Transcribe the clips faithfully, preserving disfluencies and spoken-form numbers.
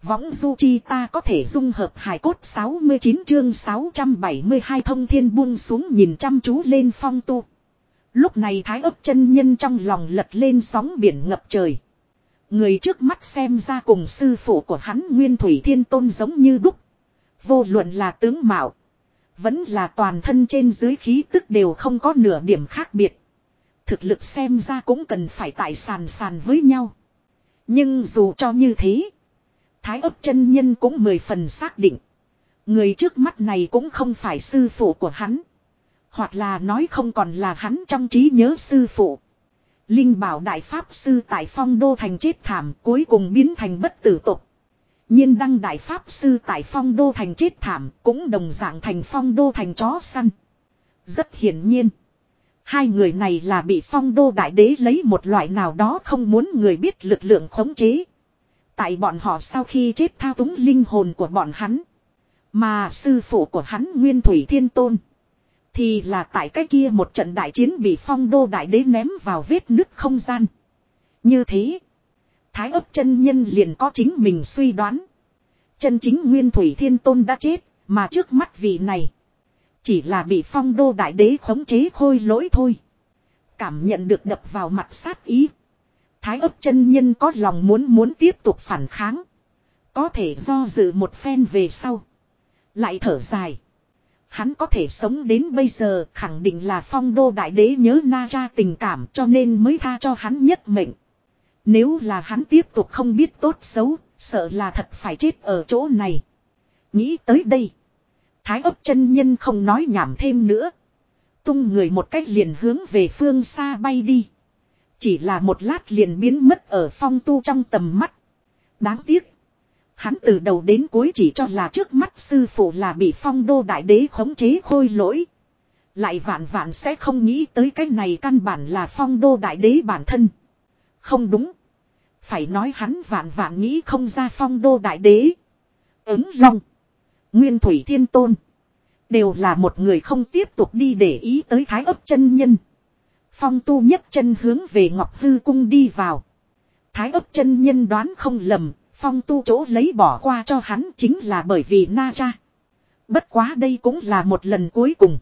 Võng du chi ta có thể dung hợp hài cốt sáu mươi chín chương sáu trăm bảy mươi hai thông thiên buông xuống nhìn chăm chú lên Phong Tu. Lúc này Thái Ấp chân nhân trong lòng lật lên sóng biển ngập trời. Người trước mắt xem ra cùng sư phụ của hắn Nguyên Thủy Thiên Tôn giống như đúc. Vô luận là tướng mạo, vẫn là toàn thân trên dưới khí tức đều không có nửa điểm khác biệt. Thực lực xem ra cũng cần phải tại sàn sàn với nhau. Nhưng dù cho như thế, Thái Ấp chân nhân cũng mười phần xác định. Người trước mắt này cũng không phải sư phụ của hắn. Hoặc là nói không còn là hắn trong trí nhớ sư phụ. Linh Bảo Đại Pháp Sư tại Phong Đô Thành chết thảm, cuối cùng biến thành bất tử tục. Nhiên Đăng Đại Pháp Sư tại Phong Đô Thành chết thảm, cũng đồng dạng thành Phong Đô Thành chó săn. Rất hiển nhiên, hai người này là bị Phong Đô Đại Đế lấy một loại nào đó không muốn người biết lực lượng khống chế. Tại bọn họ sau khi chết thao túng linh hồn của bọn hắn. Mà sư phụ của hắn Nguyên Thủy Thiên Tôn thì là tại cái kia một trận đại chiến bị Phong Đô Đại Đế ném vào vết nứt không gian. Như thế, Thái Ấp chân nhân liền có chính mình suy đoán. Chân chính Nguyên Thủy Thiên Tôn đã chết, mà trước mắt vị này chỉ là bị Phong Đô Đại Đế khống chế khôi lỗi thôi. Cảm nhận được đập vào mặt sát ý, Thái Ấp chân nhân có lòng muốn muốn tiếp tục phản kháng. Có thể do dự một phen về sau, lại thở dài. Hắn có thể sống đến bây giờ khẳng định là Phong Đô Đại Đế nhớ Na Tra tình cảm cho nên mới tha cho hắn nhất mệnh. Nếu là hắn tiếp tục không biết tốt xấu, sợ là thật phải chết ở chỗ này. Nghĩ tới đây, Thái Ấp chân nhân không nói nhảm thêm nữa. Tung người một cách liền hướng về phương xa bay đi. Chỉ là một lát liền biến mất ở Phong Tu trong tầm mắt. Đáng tiếc, hắn từ đầu đến cuối chỉ cho là trước mắt sư phụ là bị Phong Đô Đại Đế khống chế khôi lỗi. Lại vạn vạn sẽ không nghĩ tới cái này căn bản là Phong Đô Đại Đế bản thân. Không đúng. Phải nói hắn vạn vạn nghĩ không ra Phong Đô Đại Đế, Ứng Long, Nguyên Thủy Thiên Tôn đều là một người không tiếp tục đi để ý tới Thái Ấp chân nhân. Phong Tu nhấc chân hướng về Ngọc Hư Cung đi vào. Thái Ấp chân nhân đoán không lầm, Phong Tu chỗ lấy bỏ qua cho hắn chính là bởi vì Na Tra. Bất quá đây cũng là một lần cuối cùng.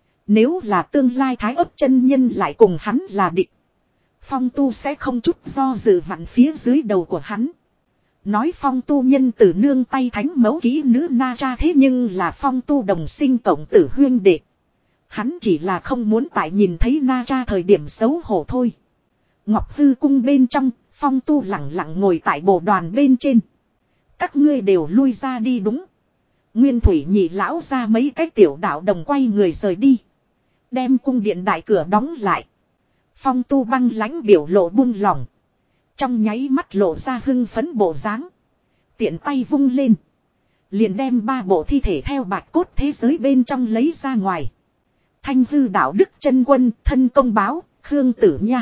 Nếu là tương lai Thái Ấp chân nhân lại cùng hắn là địch, Phong Tu sẽ không chút do dự vặn phía dưới đầu của hắn. Nói Phong Tu nhân tử nương tay thánh mẫu kỹ nữ Na Tra thế nhưng là Phong Tu đồng sinh cộng tử huyên đệ. Hắn chỉ là không muốn tại nhìn thấy Na Tra thời điểm xấu hổ thôi. Ngọc Hư Cung bên trong, Phong Tu lặng lặng ngồi tại bộ đoàn bên trên. Các ngươi đều lui ra đi đúng. Nguyên Thủy nhị lão ra mấy cái tiểu đạo đồng quay người rời đi. Đem cung điện đại cửa đóng lại. Phong Tu băng lãnh biểu lộ buông lỏng. Trong nháy mắt lộ ra hưng phấn bộ dáng. Tiện tay vung lên. Liền đem ba bộ thi thể theo bạch cốt thế giới bên trong lấy ra ngoài. Thanh hư đạo đức chân quân, thân công báo, Khương Tử Nha.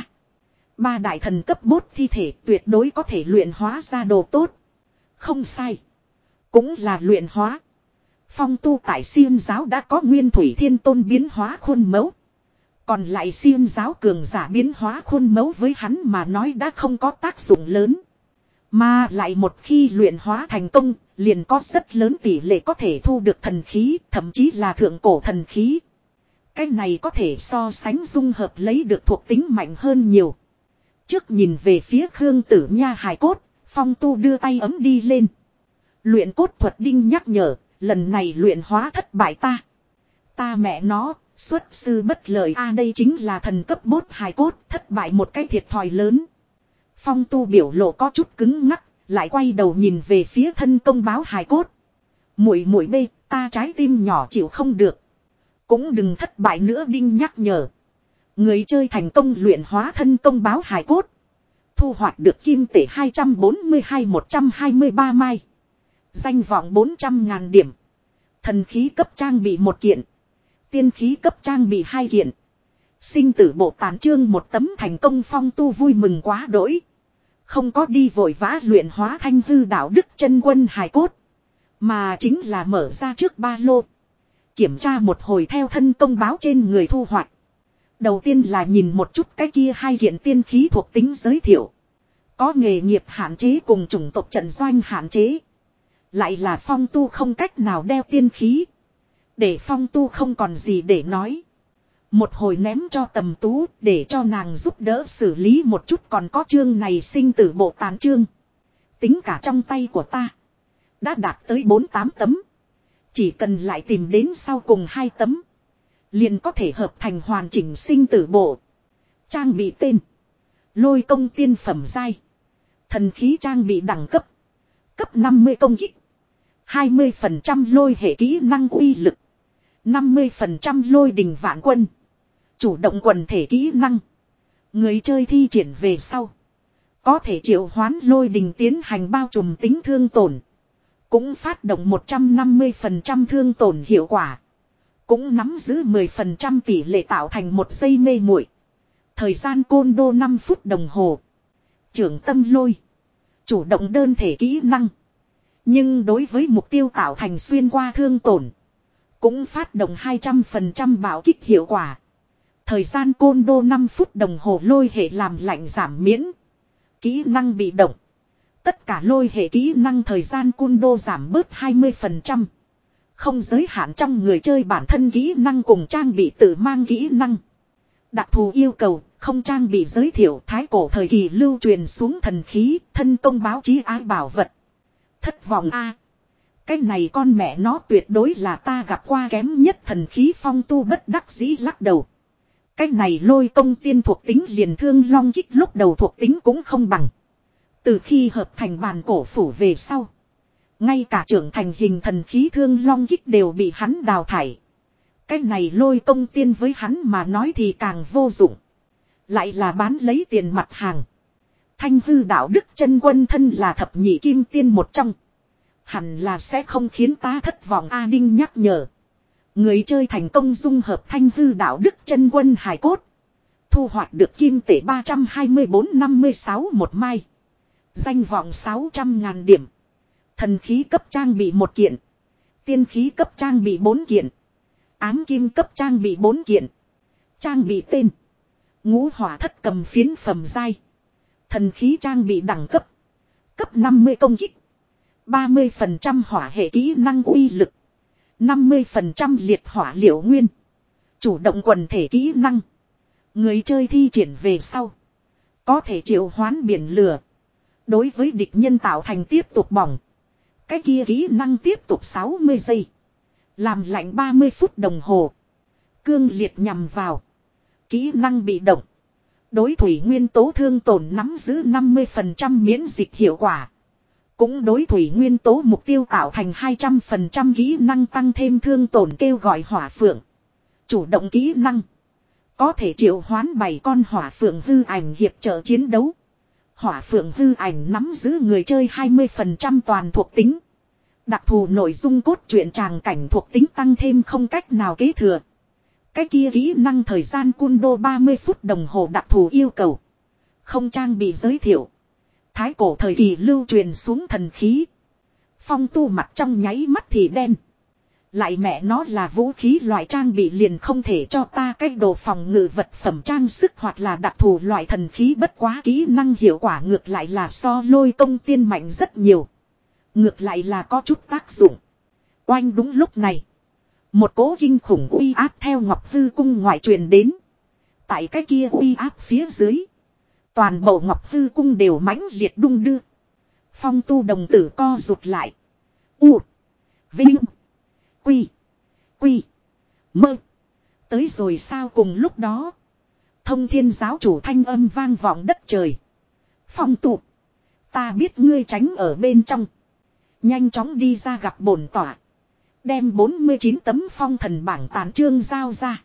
Ba đại thần cấp bốt thi thể tuyệt đối có thể luyện hóa ra đồ tốt. Không sai. Cũng là luyện hóa. Phong Tu tại Xiêm giáo đã có Nguyên Thủy Thiên Tôn biến hóa khuôn mẫu. Còn lại Xiêm giáo cường giả biến hóa khuôn mẫu với hắn mà nói đã không có tác dụng lớn. Mà lại một khi luyện hóa thành công, liền có rất lớn tỷ lệ có thể thu được thần khí, thậm chí là thượng cổ thần khí. Cái này có thể so sánh dung hợp lấy được thuộc tính mạnh hơn nhiều. Trước nhìn về phía Khương Tử Nha hài cốt, Phong Tu đưa tay ấm đi lên. Luyện cốt thuật đinh nhắc nhở, lần này luyện hóa thất bại ta. Ta mẹ nó, xuất sư bất lợi a đây chính là thần cấp bốt hài cốt, thất bại một cái thiệt thòi lớn. Phong Tu biểu lộ có chút cứng ngắc, lại quay đầu nhìn về phía thân công báo hài cốt. Muội muội bê, ta trái tim nhỏ chịu không được. Cũng đừng thất bại nữa đinh nhắc nhở. Người chơi thành công luyện hóa thân công báo hài cốt. Thu hoạch được kim tệ hai trăm bốn mươi hai một trăm hai mươi ba mai. Danh vọng bốn trăm ngàn điểm. Thần khí cấp trang bị một kiện. Tiên khí cấp trang bị hai kiện. Sinh tử bộ tàn trương một tấm thành công. Phong Tu vui mừng quá đỗi. Không có đi vội vã luyện hóa thanh hư đạo đức chân quân hài cốt. Mà chính là mở ra trước ba lô. Kiểm tra một hồi theo thân công báo trên người thu hoạch. Đầu tiên là nhìn một chút cái kia hai kiện tiên khí thuộc tính giới thiệu. Có nghề nghiệp hạn chế cùng chủng tộc trận doanh hạn chế. Lại là Phong Tu không cách nào đeo tiên khí. Để Phong Tu không còn gì để nói. Một hồi ném cho Tầm Tú để cho nàng giúp đỡ xử lý một chút, còn có chương này sinh tử bộ tàn chương. Tính cả trong tay của ta. Đã đạt tới bốn tám tấm. Chỉ cần lại tìm đến sau cùng hai tấm. Liền có thể hợp thành hoàn chỉnh sinh tử bộ. Trang bị tên. Lôi công tiên phẩm giai. Thần khí trang bị đẳng cấp. Cấp năm mươi công kích. hai mươi phần trăm lôi hệ kỹ năng uy lực. năm mươi phần trăm lôi đình vạn quân. Chủ động quần thể kỹ năng. Người chơi thi triển về sau. Có thể triệu hoán lôi đình tiến hành bao trùm tính thương tổn. Cũng phát động một trăm năm mươi phần trăm thương tổn hiệu quả. Cũng nắm giữ mười phần trăm tỷ lệ tạo thành một giây mê muội. Thời gian côn đô năm phút đồng hồ. Trưởng tâm lôi. Chủ động đơn thể kỹ năng. Nhưng đối với mục tiêu tạo thành xuyên qua thương tổn. Cũng phát động hai trăm phần trăm bạo kích hiệu quả. Thời gian côn đô năm phút đồng hồ lôi hệ làm lạnh giảm miễn. Kỹ năng bị động. Tất cả lôi hệ kỹ năng thời gian côn đô giảm bớt hai mươi phần trăm. Không giới hạn trong người chơi bản thân kỹ năng cùng trang bị tự mang kỹ năng. Đặc thù yêu cầu, không trang bị giới thiệu thái cổ thời kỳ lưu truyền xuống thần khí, thân công báo chí ái bảo vật. Thất vọng a. Cái này con mẹ nó tuyệt đối là ta gặp qua kém nhất thần khí. Phong Tu bất đắc dĩ lắc đầu. Cái này lôi công tiên thuộc tính liền thương long kích lúc đầu thuộc tính cũng không bằng. Từ khi hợp thành bàn cổ phủ về sau. Ngay cả trưởng thành hình thần khí thương long kích đều bị hắn đào thải. Cái này lôi công tiên với hắn mà nói thì càng vô dụng. Lại là bán lấy tiền mặt hàng. Thanh hư đạo đức chân quân thân là thập nhị kim tiên một trong. Hẳn là sẽ không khiến ta thất vọng. A Đinh nhắc nhở. Người chơi thành công dung hợp thanh hư đạo đức chân quân hài cốt. Thu hoạch được kim tệ ba trăm hai mươi bốn năm mươi sáu một mai. Danh vọng sáu trăm ngàn điểm. Thần khí cấp trang bị một kiện. Tiên khí cấp trang bị bốn kiện. Ám kim cấp trang bị bốn kiện. Trang bị tên. Ngũ hỏa thất cầm phiến phẩm giai. Thần khí trang bị đẳng cấp. Cấp năm mươi công kích. ba mươi phần trăm hỏa hệ kỹ năng uy lực. năm mươi phần trăm liệt hỏa liệu nguyên. Chủ động quần thể kỹ năng. Người chơi thi triển về sau. Có thể triệu hoán biển lửa. Đối với địch nhân tạo thành tiếp tục bỏng. Cái kia kỹ năng tiếp tục sáu mươi giây. Làm lạnh ba mươi phút đồng hồ. Cương liệt nhằm vào. Kỹ năng bị động. Đối thủy nguyên tố thương tổn nắm giữ năm mươi phần trăm miễn dịch hiệu quả. Cũng đối thủy nguyên tố mục tiêu tạo thành hai trăm phần trăm kỹ năng tăng thêm thương tổn kêu gọi hỏa phượng. Chủ động kỹ năng. Có thể triệu hoán bảy con hỏa phượng hư ảnh hiệp trợ chiến đấu. Hỏa phượng hư ảnh nắm giữ người chơi hai mươi phần trăm toàn thuộc tính. Đặc thù nội dung cốt truyện tràng cảnh thuộc tính tăng thêm không cách nào kế thừa. Cái kia kỹ năng thời gian cun đô ba mươi phút đồng hồ đặc thù yêu cầu. Không trang bị giới thiệu. Thái cổ thời kỳ lưu truyền xuống thần khí. Phong Tu mặt trong nháy mắt thì đen. Lại mẹ nó là vũ khí loại trang bị liền không thể cho ta cái đồ phòng ngự vật phẩm trang sức hoặc là đặc thù loại thần khí, bất quá kỹ năng hiệu quả ngược lại là so lôi công tiên mạnh rất nhiều. Ngược lại là có chút tác dụng. Oanh đúng lúc này. Một cỗ kinh khủng uy áp theo Ngọc Hư Cung ngoại truyền đến. Tại cái kia uy áp phía dưới. Toàn bộ Ngọc Hư Cung đều mãnh liệt đung đưa. Phong Tu đồng tử co rụt lại. U. Vinh. Quy. Quy. Mơ. Tới rồi sao cùng lúc đó. Thông Thiên giáo chủ thanh âm vang vọng đất trời. Phong Tu. Ta biết ngươi tránh ở bên trong. Nhanh chóng đi ra gặp bổn tỏa. Đem bốn mươi chín tấm phong thần bảng tàn chương giao ra.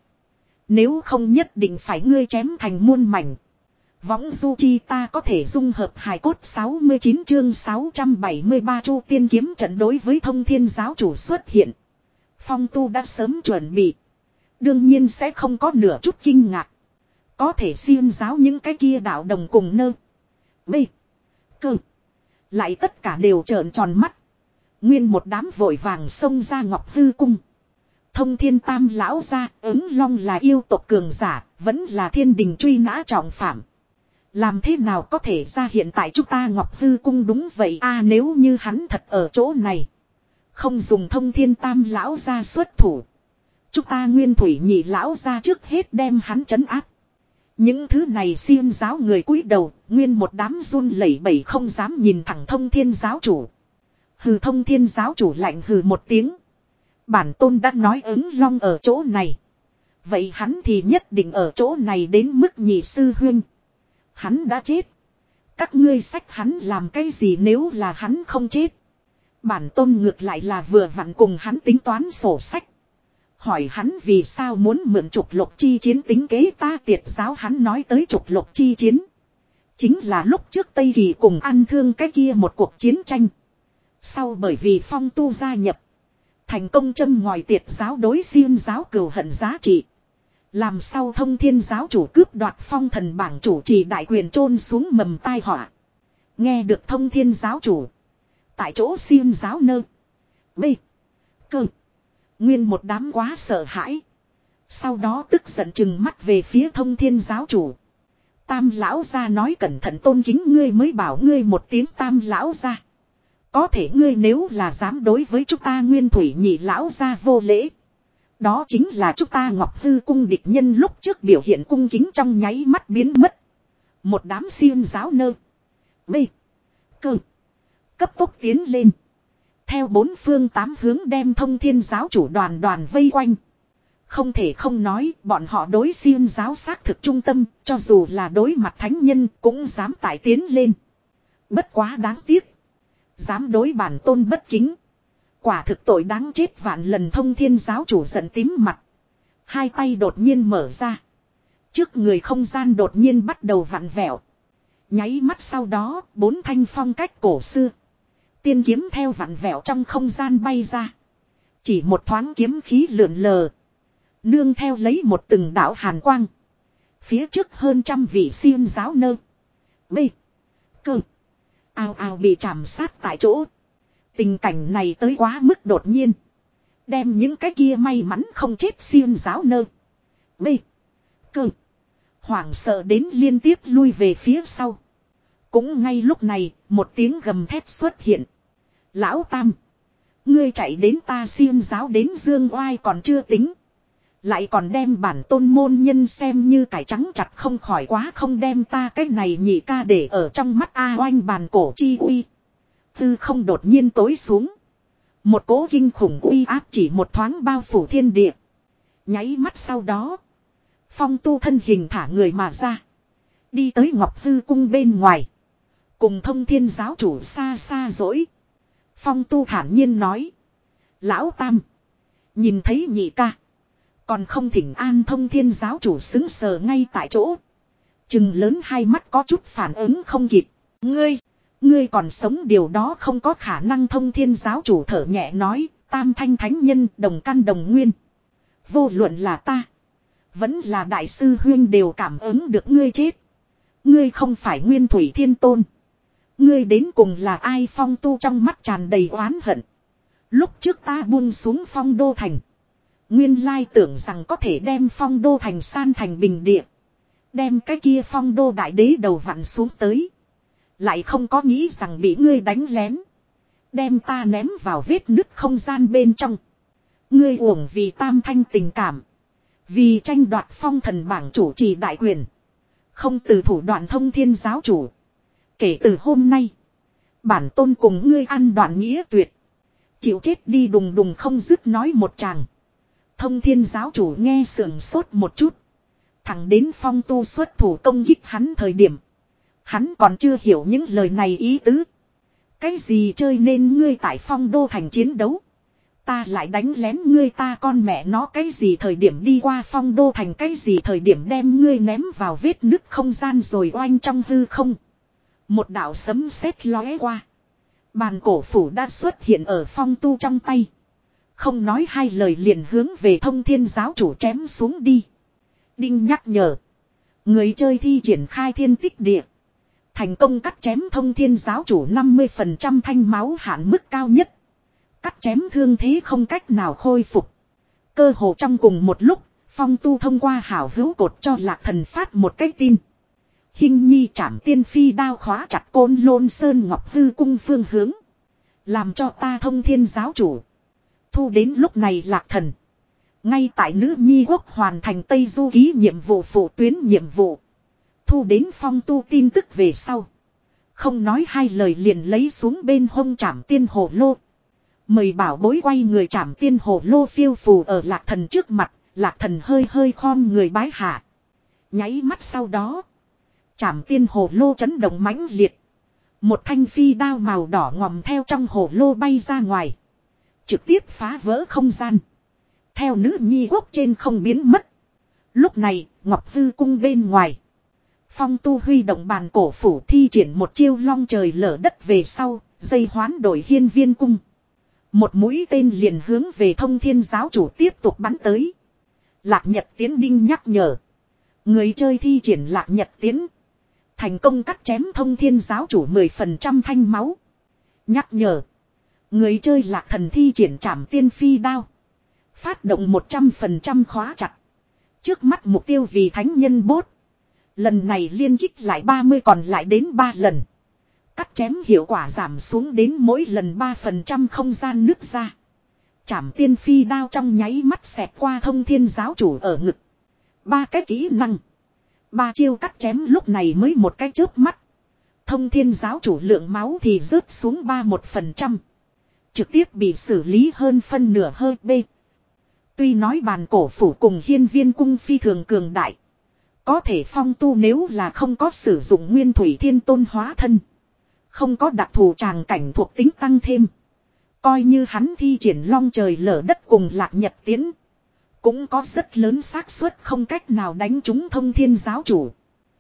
Nếu không nhất định phải ngươi chém thành muôn mảnh. Võng du chi ta có thể dung hợp hài cốt sáu mươi chín chương sáu trăm bảy mươi ba chu tiên kiếm trận. Đối với Thông Thiên giáo chủ xuất hiện. Phong Tu đã sớm chuẩn bị. Đương nhiên sẽ không có nửa chút kinh ngạc. Có thể xiêm giáo những cái kia đạo đồng cùng nơ. Bê. Cơ. Lại tất cả đều trợn tròn mắt. Nguyên một đám vội vàng xông ra Ngọc Hư Cung. Thông Thiên Tam lão ra, ứng long là yêu tộc cường giả, vẫn là thiên đình truy nã trọng phạm. Làm thế nào có thể ra hiện tại chúng ta Ngọc Hư Cung đúng vậy a à, nếu như hắn thật ở chỗ này. Không dùng thông thiên tam lão ra xuất thủ. Chúng ta nguyên thủy nhị lão ra trước hết đem hắn trấn áp. Những thứ này xiêm giáo người cúi đầu, nguyên một đám run lẩy bẩy không dám nhìn thẳng thông thiên giáo chủ. Hừ, thông thiên giáo chủ lạnh hừ một tiếng. Bản tôn đã nói ứng long ở chỗ này. Vậy hắn thì nhất định ở chỗ này đến mức nhị sư huynh. Hắn đã chết. Các ngươi xách hắn làm cái gì nếu là hắn không chết. Bản tôn ngược lại là vừa vặn cùng hắn tính toán sổ sách. Hỏi hắn vì sao muốn mượn trục lục chi chiến tính kế ta tiệt giáo, hắn nói tới trục lục chi chiến. Chính là lúc trước Tây Kỳ cùng ăn thương cái kia một cuộc chiến tranh. Sau bởi vì Phong Tu gia nhập. Thành công châm ngòi tiệt giáo đối xiêm giáo cừu hận giá trị. Làm sao thông thiên giáo chủ cướp đoạt phong thần bảng chủ trì đại quyền chôn xuống mầm tai họa. Nghe được thông thiên giáo chủ. Tại chỗ xiêm giáo nơ. B. Cơ. Nguyên một đám quá sợ hãi. Sau đó tức giận chừng mắt về phía thông thiên giáo chủ. Tam lão gia nói cẩn thận tôn kính ngươi mới bảo ngươi một tiếng tam lão gia. Có thể ngươi nếu là dám đối với chúng ta nguyên thủy nhị lão gia vô lễ. Đó chính là chúng ta Ngọc Hư cung địch nhân lúc trước biểu hiện cung kính trong nháy mắt biến mất. Một đám xiêm giáo nơ. B. Cơ. Cấp tốc tiến lên. Theo bốn phương tám hướng đem thông thiên giáo chủ đoàn đoàn vây quanh. Không thể không nói bọn họ đối xiêm giáo xác thực trung tâm. Cho dù là đối mặt thánh nhân cũng dám tải tiến lên. Bất quá đáng tiếc. Dám đối bản tôn bất kính. Quả thực tội đáng chết vạn lần. Thông thiên giáo chủ giận tím mặt. Hai tay đột nhiên mở ra. Trước người không gian đột nhiên bắt đầu vặn vẹo. Nháy mắt sau đó bốn thanh phong cách cổ xưa. Tiên kiếm theo vặn vẹo trong không gian bay ra. Chỉ một thoáng kiếm khí lượn lờ. Nương theo lấy một từng đạo hàn quang. Phía trước hơn trăm vị xiêm giáo nơ. B. Cơ. Ao ao bị chạm sát tại chỗ. Tình cảnh này tới quá mức đột nhiên. Đem những cái kia may mắn không chết xiêm giáo nơ. B. Cơ. Hoảng sợ đến liên tiếp lui về phía sau. Cũng ngay lúc này, một tiếng gầm thét xuất hiện. Lão Tam. Ngươi chạy đến ta xiêm giáo đến dương oai còn chưa tính. Lại còn đem bản tôn môn nhân xem như cải trắng chặt không khỏi quá không đem ta cái này nhị ca để ở trong mắt A oanh bàn cổ chi uy. Tư không đột nhiên tối xuống. Một cỗ kinh khủng uy áp chỉ một thoáng bao phủ thiên địa. Nháy mắt sau đó. Phong Tu thân hình thả người mà ra. Đi tới Ngọc Hư cung bên ngoài. Cùng thông thiên giáo chủ xa xa dỗi. Phong Tu thản nhiên nói. Lão Tam. Nhìn thấy nhị ca. Còn không thỉnh an thông thiên giáo chủ xứng sờ ngay tại chỗ. Chừng lớn hai mắt có chút phản ứng không kịp. Ngươi. Ngươi còn sống điều đó không có khả năng. Thông thiên giáo chủ thở nhẹ nói. Tam thanh thánh nhân đồng căn đồng nguyên. Vô luận là ta. Vẫn là đại sư huyên đều cảm ứng được ngươi chết. Ngươi không phải nguyên thủy thiên tôn. Ngươi đến cùng là ai? Phong Tu trong mắt tràn đầy oán hận. Lúc trước ta buông xuống Phong Đô Thành. Nguyên lai tưởng rằng có thể đem Phong Đô Thành san thành bình địa. Đem cái kia Phong Đô đại đế đầu vặn xuống tới. Lại không có nghĩ rằng bị ngươi đánh lén. Đem ta ném vào vết nứt không gian bên trong. Ngươi uổng vì tam thanh tình cảm. Vì tranh đoạt phong thần bảng chủ trì đại quyền. Không từ thủ đoạn thông thiên giáo chủ. Kể từ hôm nay. Bản tôn cùng ngươi ăn đoạn nghĩa tuyệt. Chịu chết đi đùng đùng không dứt nói một tràng. Thông thiên giáo chủ nghe sườn sốt một chút. Thẳng đến Phong Tu xuất thủ công kích hắn thời điểm. Hắn còn chưa hiểu những lời này ý tứ. Cái gì chơi nên ngươi tại Phong Đô Thành chiến đấu. Ta lại đánh lén ngươi, ta con mẹ nó cái gì thời điểm đi qua Phong Đô Thành, cái gì thời điểm đem ngươi ném vào vết nứt không gian rồi oanh trong hư không. Một đạo sấm sét lóe qua. Bàn cổ phủ đã xuất hiện ở Phong Tu trong tay. Không nói hai lời liền hướng về thông thiên giáo chủ chém xuống đi. Đinh nhắc nhở. Người chơi thi triển khai thiên tích địa. Thành công cắt chém thông thiên giáo chủ năm mươi phần trăm thanh máu hạn mức cao nhất. Cắt chém thương thế không cách nào khôi phục. Cơ hồ trong cùng một lúc, Phong Tu thông qua hảo hữu cột cho Lạc Thần phát một cái tin. Hinh nhi trảm tiên phi đao khóa chặt Côn Lôn Sơn Ngọc Hư cung phương hướng. Làm cho ta thông thiên giáo chủ. Thu đến lúc này Lạc Thần. Ngay tại nữ nhi quốc hoàn thành Tây Du ký nhiệm vụ phụ tuyến nhiệm vụ. Thu đến Phong Tu tin tức về sau. Không nói hai lời liền lấy xuống bên hông Trảm Tiên Hồ Lô. Mời bảo bối quay người Trảm Tiên Hồ Lô phiêu phù ở Lạc Thần trước mặt. Lạc Thần hơi hơi khom người bái hạ. Nháy mắt sau đó. Trảm Tiên Hồ Lô chấn động mãnh liệt. Một thanh phi đao màu đỏ ngòm theo trong hồ lô bay ra ngoài. Trực tiếp phá vỡ không gian. Theo nữ nhi quốc trên không biến mất. Lúc này, Ngọc Hư cung bên ngoài. Phong Tu huy động bàn cổ phủ thi triển một chiêu long trời lở đất về sau, dây hoán đổi hiên viên cung. Một mũi tên liền hướng về thông thiên giáo chủ tiếp tục bắn tới. Lạc Nhật Tiến đinh nhắc nhở. Người chơi thi triển Lạc Nhật Tiến. Thành công cắt chém thông thiên giáo chủ mười phần trăm thanh máu. Nhắc nhở. Người chơi Lạc Thần thi triển Trảm Tiên Phi đao. Phát động một trăm phần trăm khóa chặt. Trước mắt mục tiêu vì thánh nhân bốt. Lần này liên kích lại ba mươi còn lại đến ba lần. Cắt chém hiệu quả giảm xuống đến mỗi lần ba phần trăm không gian nứt ra. Trảm Tiên Phi đao trong nháy mắt xẹt qua thông thiên giáo chủ ở ngực. Ba cái kỹ năng. Ba chiêu cắt chém lúc này mới một cái chớp mắt. Thông thiên giáo chủ lượng máu thì rớt xuống ba một phần trăm. Trực tiếp bị xử lý hơn phân nửa hơi B. Tuy nói bàn cổ phủ cùng hiên viên cung phi thường cường đại. Có thể Phong Tu nếu là không có sử dụng nguyên thủy thiên tôn hóa thân. Không có đặc thù tràng cảnh thuộc tính tăng thêm. Coi như hắn thi triển long trời lở đất cùng Lạc Nhật Tiến. Cũng có rất lớn xác suất không cách nào đánh trúng thông thiên giáo chủ.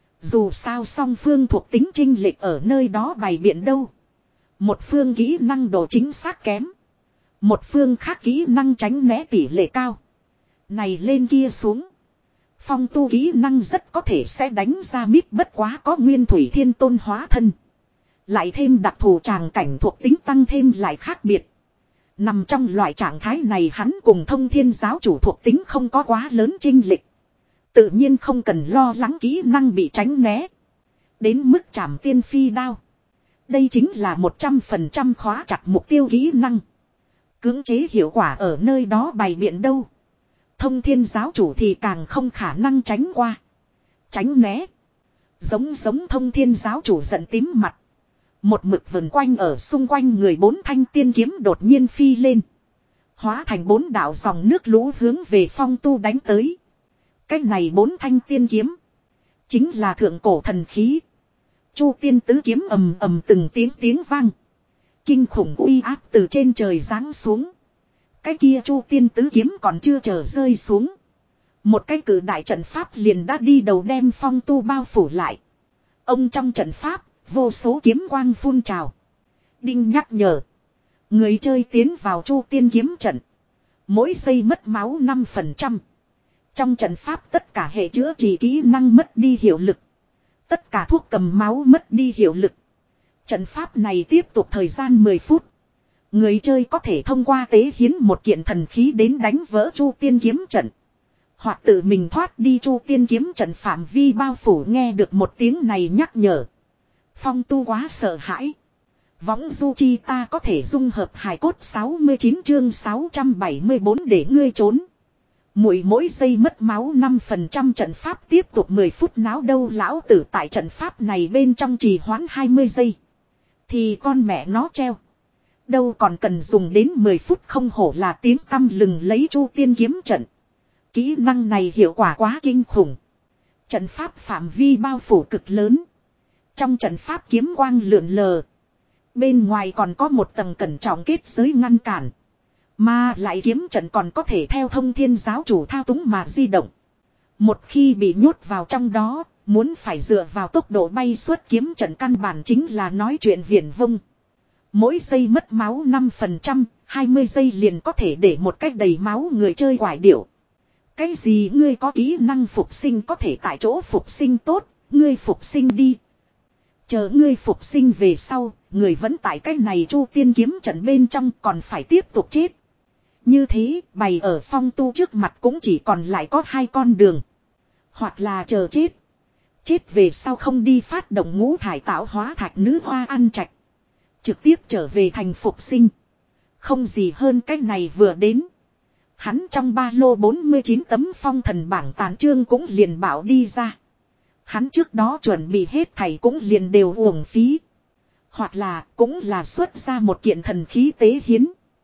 Dù sao song phương thuộc tính chênh lệch ở nơi đó bày biện đâu. Một phương kỹ năng độ chính xác kém. Một phương khác kỹ năng tránh né tỷ lệ cao. Này lên kia xuống. Phong Tu kỹ năng rất có thể sẽ đánh ra mít bất quá có nguyên thủy thiên tôn hóa thân. Lại thêm đặc thù tràng cảnh thuộc tính tăng thêm lại khác biệt. Nằm trong loại trạng thái này hắn cùng thông thiên giáo chủ thuộc tính không có quá lớn chênh lệch. Tự nhiên không cần lo lắng kỹ năng bị tránh né. Đến mức Trảm Tiên Phi đao. Đây chính là một trăm phần trăm khóa chặt mục tiêu kỹ năng. Cưỡng chế hiệu quả ở nơi đó bày biện đâu. Thông thiên giáo chủ thì càng không khả năng tránh qua. Tránh né. Giống giống thông thiên giáo chủ giận tím mặt. Một mực vần quanh ở xung quanh người bốn thanh tiên kiếm đột nhiên phi lên. Hóa thành bốn đạo dòng nước lũ hướng về Phong Tu đánh tới. Cái này bốn thanh tiên kiếm. Chính là thượng cổ thần khí. Chu tiên tứ kiếm ầm ầm từng tiếng tiếng vang. Kinh khủng uy áp từ trên trời giáng xuống. Cái kia chu tiên tứ kiếm còn chưa chờ rơi xuống. Một cái cử đại trận pháp liền đã đi đầu đem Phong Tu bao phủ lại. Ông trong trận pháp, vô số kiếm quang phun trào. Đinh nhắc nhở. Người chơi tiến vào chu tiên kiếm trận. Mỗi giây mất máu năm phần trăm. Trong trận pháp tất cả hệ chữa trị kỹ năng mất đi hiệu lực. Tất cả thuốc cầm máu mất đi hiệu lực. Trận pháp này tiếp tục thời gian mười phút. Người chơi có thể thông qua tế hiến một kiện thần khí đến đánh vỡ chu tiên kiếm trận. Hoặc tự mình thoát đi chu tiên kiếm trận phạm vi bao phủ. Nghe được một tiếng này nhắc nhở. Phong Tu quá sợ hãi. Võng du chi ta có thể dung hợp hài cốt sáu mươi chín chương sáu trăm bảy mươi bốn để ngươi trốn. Mỗi mỗi giây mất máu năm phần trăm trận pháp tiếp tục mười phút náo đâu lão tử tại trận pháp này bên trong trì hoãn hai mươi giây. Thì con mẹ nó treo. Đâu còn cần dùng đến mười phút không hổ là tiếng tăm lừng lấy chu tiên kiếm trận. Kỹ năng này hiệu quả quá kinh khủng. Trận pháp phạm vi bao phủ cực lớn. Trong trận pháp kiếm quang lượn lờ. Bên ngoài còn có một tầng cẩn trọng kết giới ngăn cản. Mà lại kiếm trận còn có thể theo thông thiên giáo chủ thao túng mà di động. Một khi bị nhốt vào trong đó, muốn phải dựa vào tốc độ bay suốt kiếm trận căn bản chính là nói chuyện viển vông. Mỗi giây mất máu năm phần trăm, hai mươi giây liền có thể để một cách đầy máu người chơi quải điệu. Cái gì ngươi có kỹ năng phục sinh có thể tại chỗ phục sinh tốt, ngươi phục sinh đi. Chờ ngươi phục sinh về sau, người vẫn tại cái này chu tiên kiếm trận bên trong còn phải tiếp tục chết. Như thế, bày ở Phong Tu trước mặt cũng chỉ còn lại có hai con đường. Hoặc là chờ chết. Chết về sau không đi phát động ngũ thải tạo hóa thạch nữ hoa ăn trạch. Trực tiếp trở về thành phục sinh. Không gì hơn cách này vừa đến. Hắn trong ba lô bốn mươi chín tấm phong thần bảng tàn chương cũng liền bảo đi ra. Hắn trước đó chuẩn bị hết thảy cũng liền đều uổng phí. Hoặc là cũng là xuất ra một kiện thần khí tế hiến.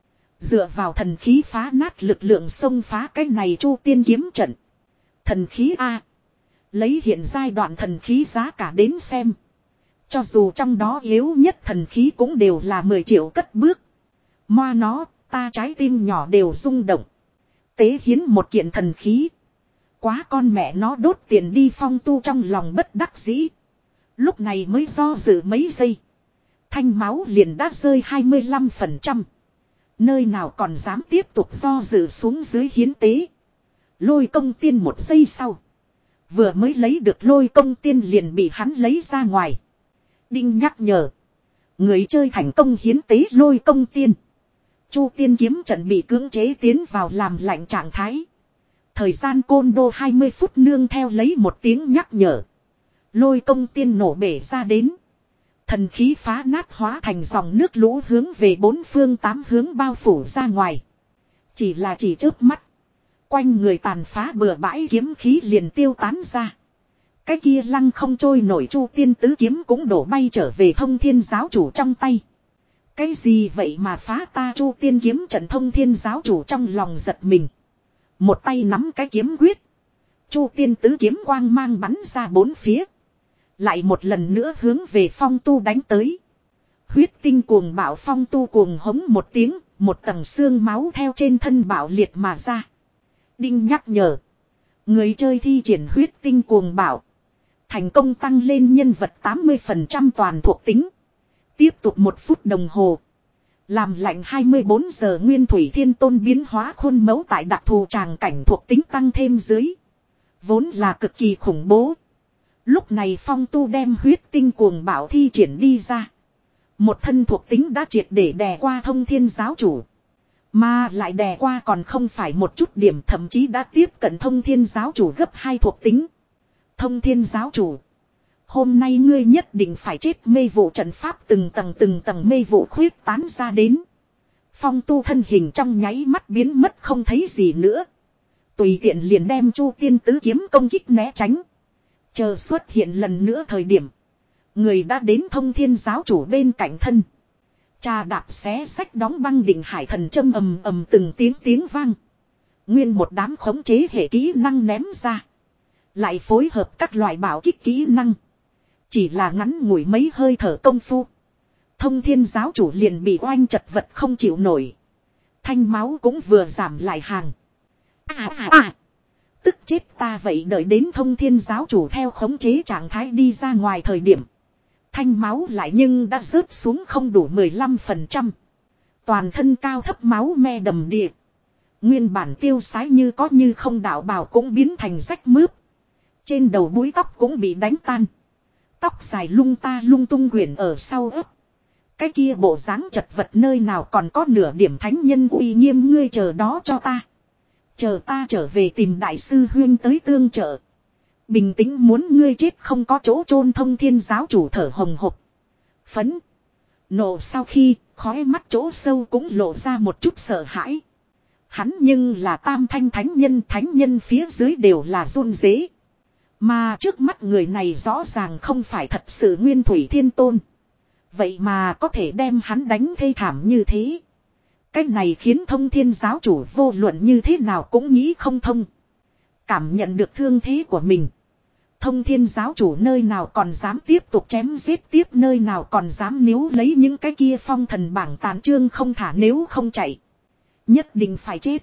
Dựa vào thần khí phá nát lực lượng xông phá cái này Chu Tiên kiếm trận. Thần khí A. Lấy hiện giai đoạn thần khí giá cả đến xem. Cho dù trong đó yếu nhất thần khí cũng đều là mười triệu cất bước. Moa nó, ta trái tim nhỏ đều rung động. Tế hiến một kiện thần khí. Quá con mẹ nó đốt tiền đi Phong Tu trong lòng bất đắc dĩ. Lúc này mới do dự mấy giây. Thanh máu liền đã rơi hai mươi lăm phần trăm. Nơi nào còn dám tiếp tục do dự xuống dưới hiến tế. Lôi công tiên một giây sau. Vừa mới lấy được lôi công tiên liền bị hắn lấy ra ngoài. Đinh nhắc nhở. Người chơi thành công hiến tế lôi công tiên. Chu Tiên kiếm trận bị cưỡng chế tiến vào làm lạnh trạng thái. Thời gian côn đô hai mươi phút nương theo lấy một tiếng nhắc nhở. Lôi công tiên nổ bể ra đến. Thần khí phá nát hóa thành dòng nước lũ hướng về bốn phương tám hướng bao phủ ra ngoài. Chỉ là chỉ chớp mắt. Quanh người tàn phá bừa bãi kiếm khí liền tiêu tán ra. Cái kia lăng không trôi nổi Chu Tiên tứ kiếm cũng đổ bay trở về Thông Thiên giáo chủ trong tay. Cái gì vậy mà phá ta Chu Tiên kiếm trận? Thông Thiên giáo chủ trong lòng giật mình. Một tay nắm cái kiếm quyết. Chu Tiên tứ kiếm quang mang bắn ra bốn phía. Lại một lần nữa hướng về Phong Tu đánh tới. Huyết tinh cuồng bạo Phong Tu cuồng hống một tiếng. Một tầng xương máu theo trên thân bạo liệt mà ra. Đinh nhắc nhở. Người chơi thi triển huyết tinh cuồng bạo. Thành công tăng lên nhân vật tám mươi phần trăm toàn thuộc tính. Tiếp tục một phút đồng hồ. Làm lạnh hai mươi bốn giờ Nguyên Thủy Thiên Tôn biến hóa khuôn mẫu tại đặc thù tràng cảnh thuộc tính tăng thêm dưới. Vốn là cực kỳ khủng bố. Lúc này Phong Tu đem huyết tinh cuồng bạo thi triển đi ra. Một thân thuộc tính đã triệt để đè qua Thông Thiên giáo chủ. Mà lại đè qua còn không phải một chút điểm, thậm chí đã tiếp cận Thông Thiên giáo chủ gấp hai thuộc tính. Thông Thiên giáo chủ. Hôm nay ngươi nhất định phải chết. Mê vụ trận pháp từng tầng từng tầng mê vụ khuyết tán ra đến. Phong Tu thân hình trong nháy mắt biến mất không thấy gì nữa. Tùy tiện liền đem Chu Tiên tứ kiếm công kích né tránh. Chờ xuất hiện lần nữa thời điểm. Người đã đến Thông Thiên giáo chủ bên cạnh thân. Trà đạp xé sách đóng băng đỉnh hải thần châm ầm ầm từng tiếng tiếng vang. Nguyên một đám khống chế hệ kỹ năng ném ra. Lại phối hợp các loại bảo kích kỹ năng. Chỉ là ngắn ngủi mấy hơi thở công phu. Thông Thiên giáo chủ liền bị oanh chật vật không chịu nổi. Thanh máu cũng vừa giảm lại hàng. À à à. Tức chết ta vậy. Đợi đến Thông Thiên giáo chủ theo khống chế trạng thái đi ra ngoài thời điểm. Thanh máu lại nhưng đã rớt xuống không đủ mười lăm phần trăm. Toàn thân cao thấp máu me đầm đìa. Nguyên bản tiêu sái như có như không đạo bào cũng biến thành rách mướp. Trên đầu búi tóc cũng bị đánh tan. Tóc dài lung ta lung tung quyển ở sau ấp. Cái kia bộ dáng chật vật nơi nào còn có nửa điểm thánh nhân uy nghiêm. Ngươi chờ đó cho ta. Chờ ta trở về tìm đại sư huyên tới tương trợ. Bình tĩnh muốn ngươi chết không có chỗ chôn. Thông Thiên giáo chủ thở hồng hộc. Phấn. Nộ sau khi khói mắt chỗ sâu cũng lộ ra một chút sợ hãi. Hắn nhưng là tam thanh thánh nhân. Thánh nhân phía dưới đều là run rế. Mà trước mắt người này rõ ràng không phải thật sự Nguyên Thủy Thiên Tôn. Vậy mà có thể đem hắn đánh thê thảm như thế. Cái này khiến Thông Thiên giáo chủ vô luận như thế nào cũng nghĩ không thông. Cảm nhận được thương thế của mình. Thông Thiên giáo chủ nơi nào còn dám tiếp tục chém giết tiếp, nơi nào còn dám níu lấy những cái kia phong thần bảng tàn chương không thả, nếu không chạy. Nhất định phải chết.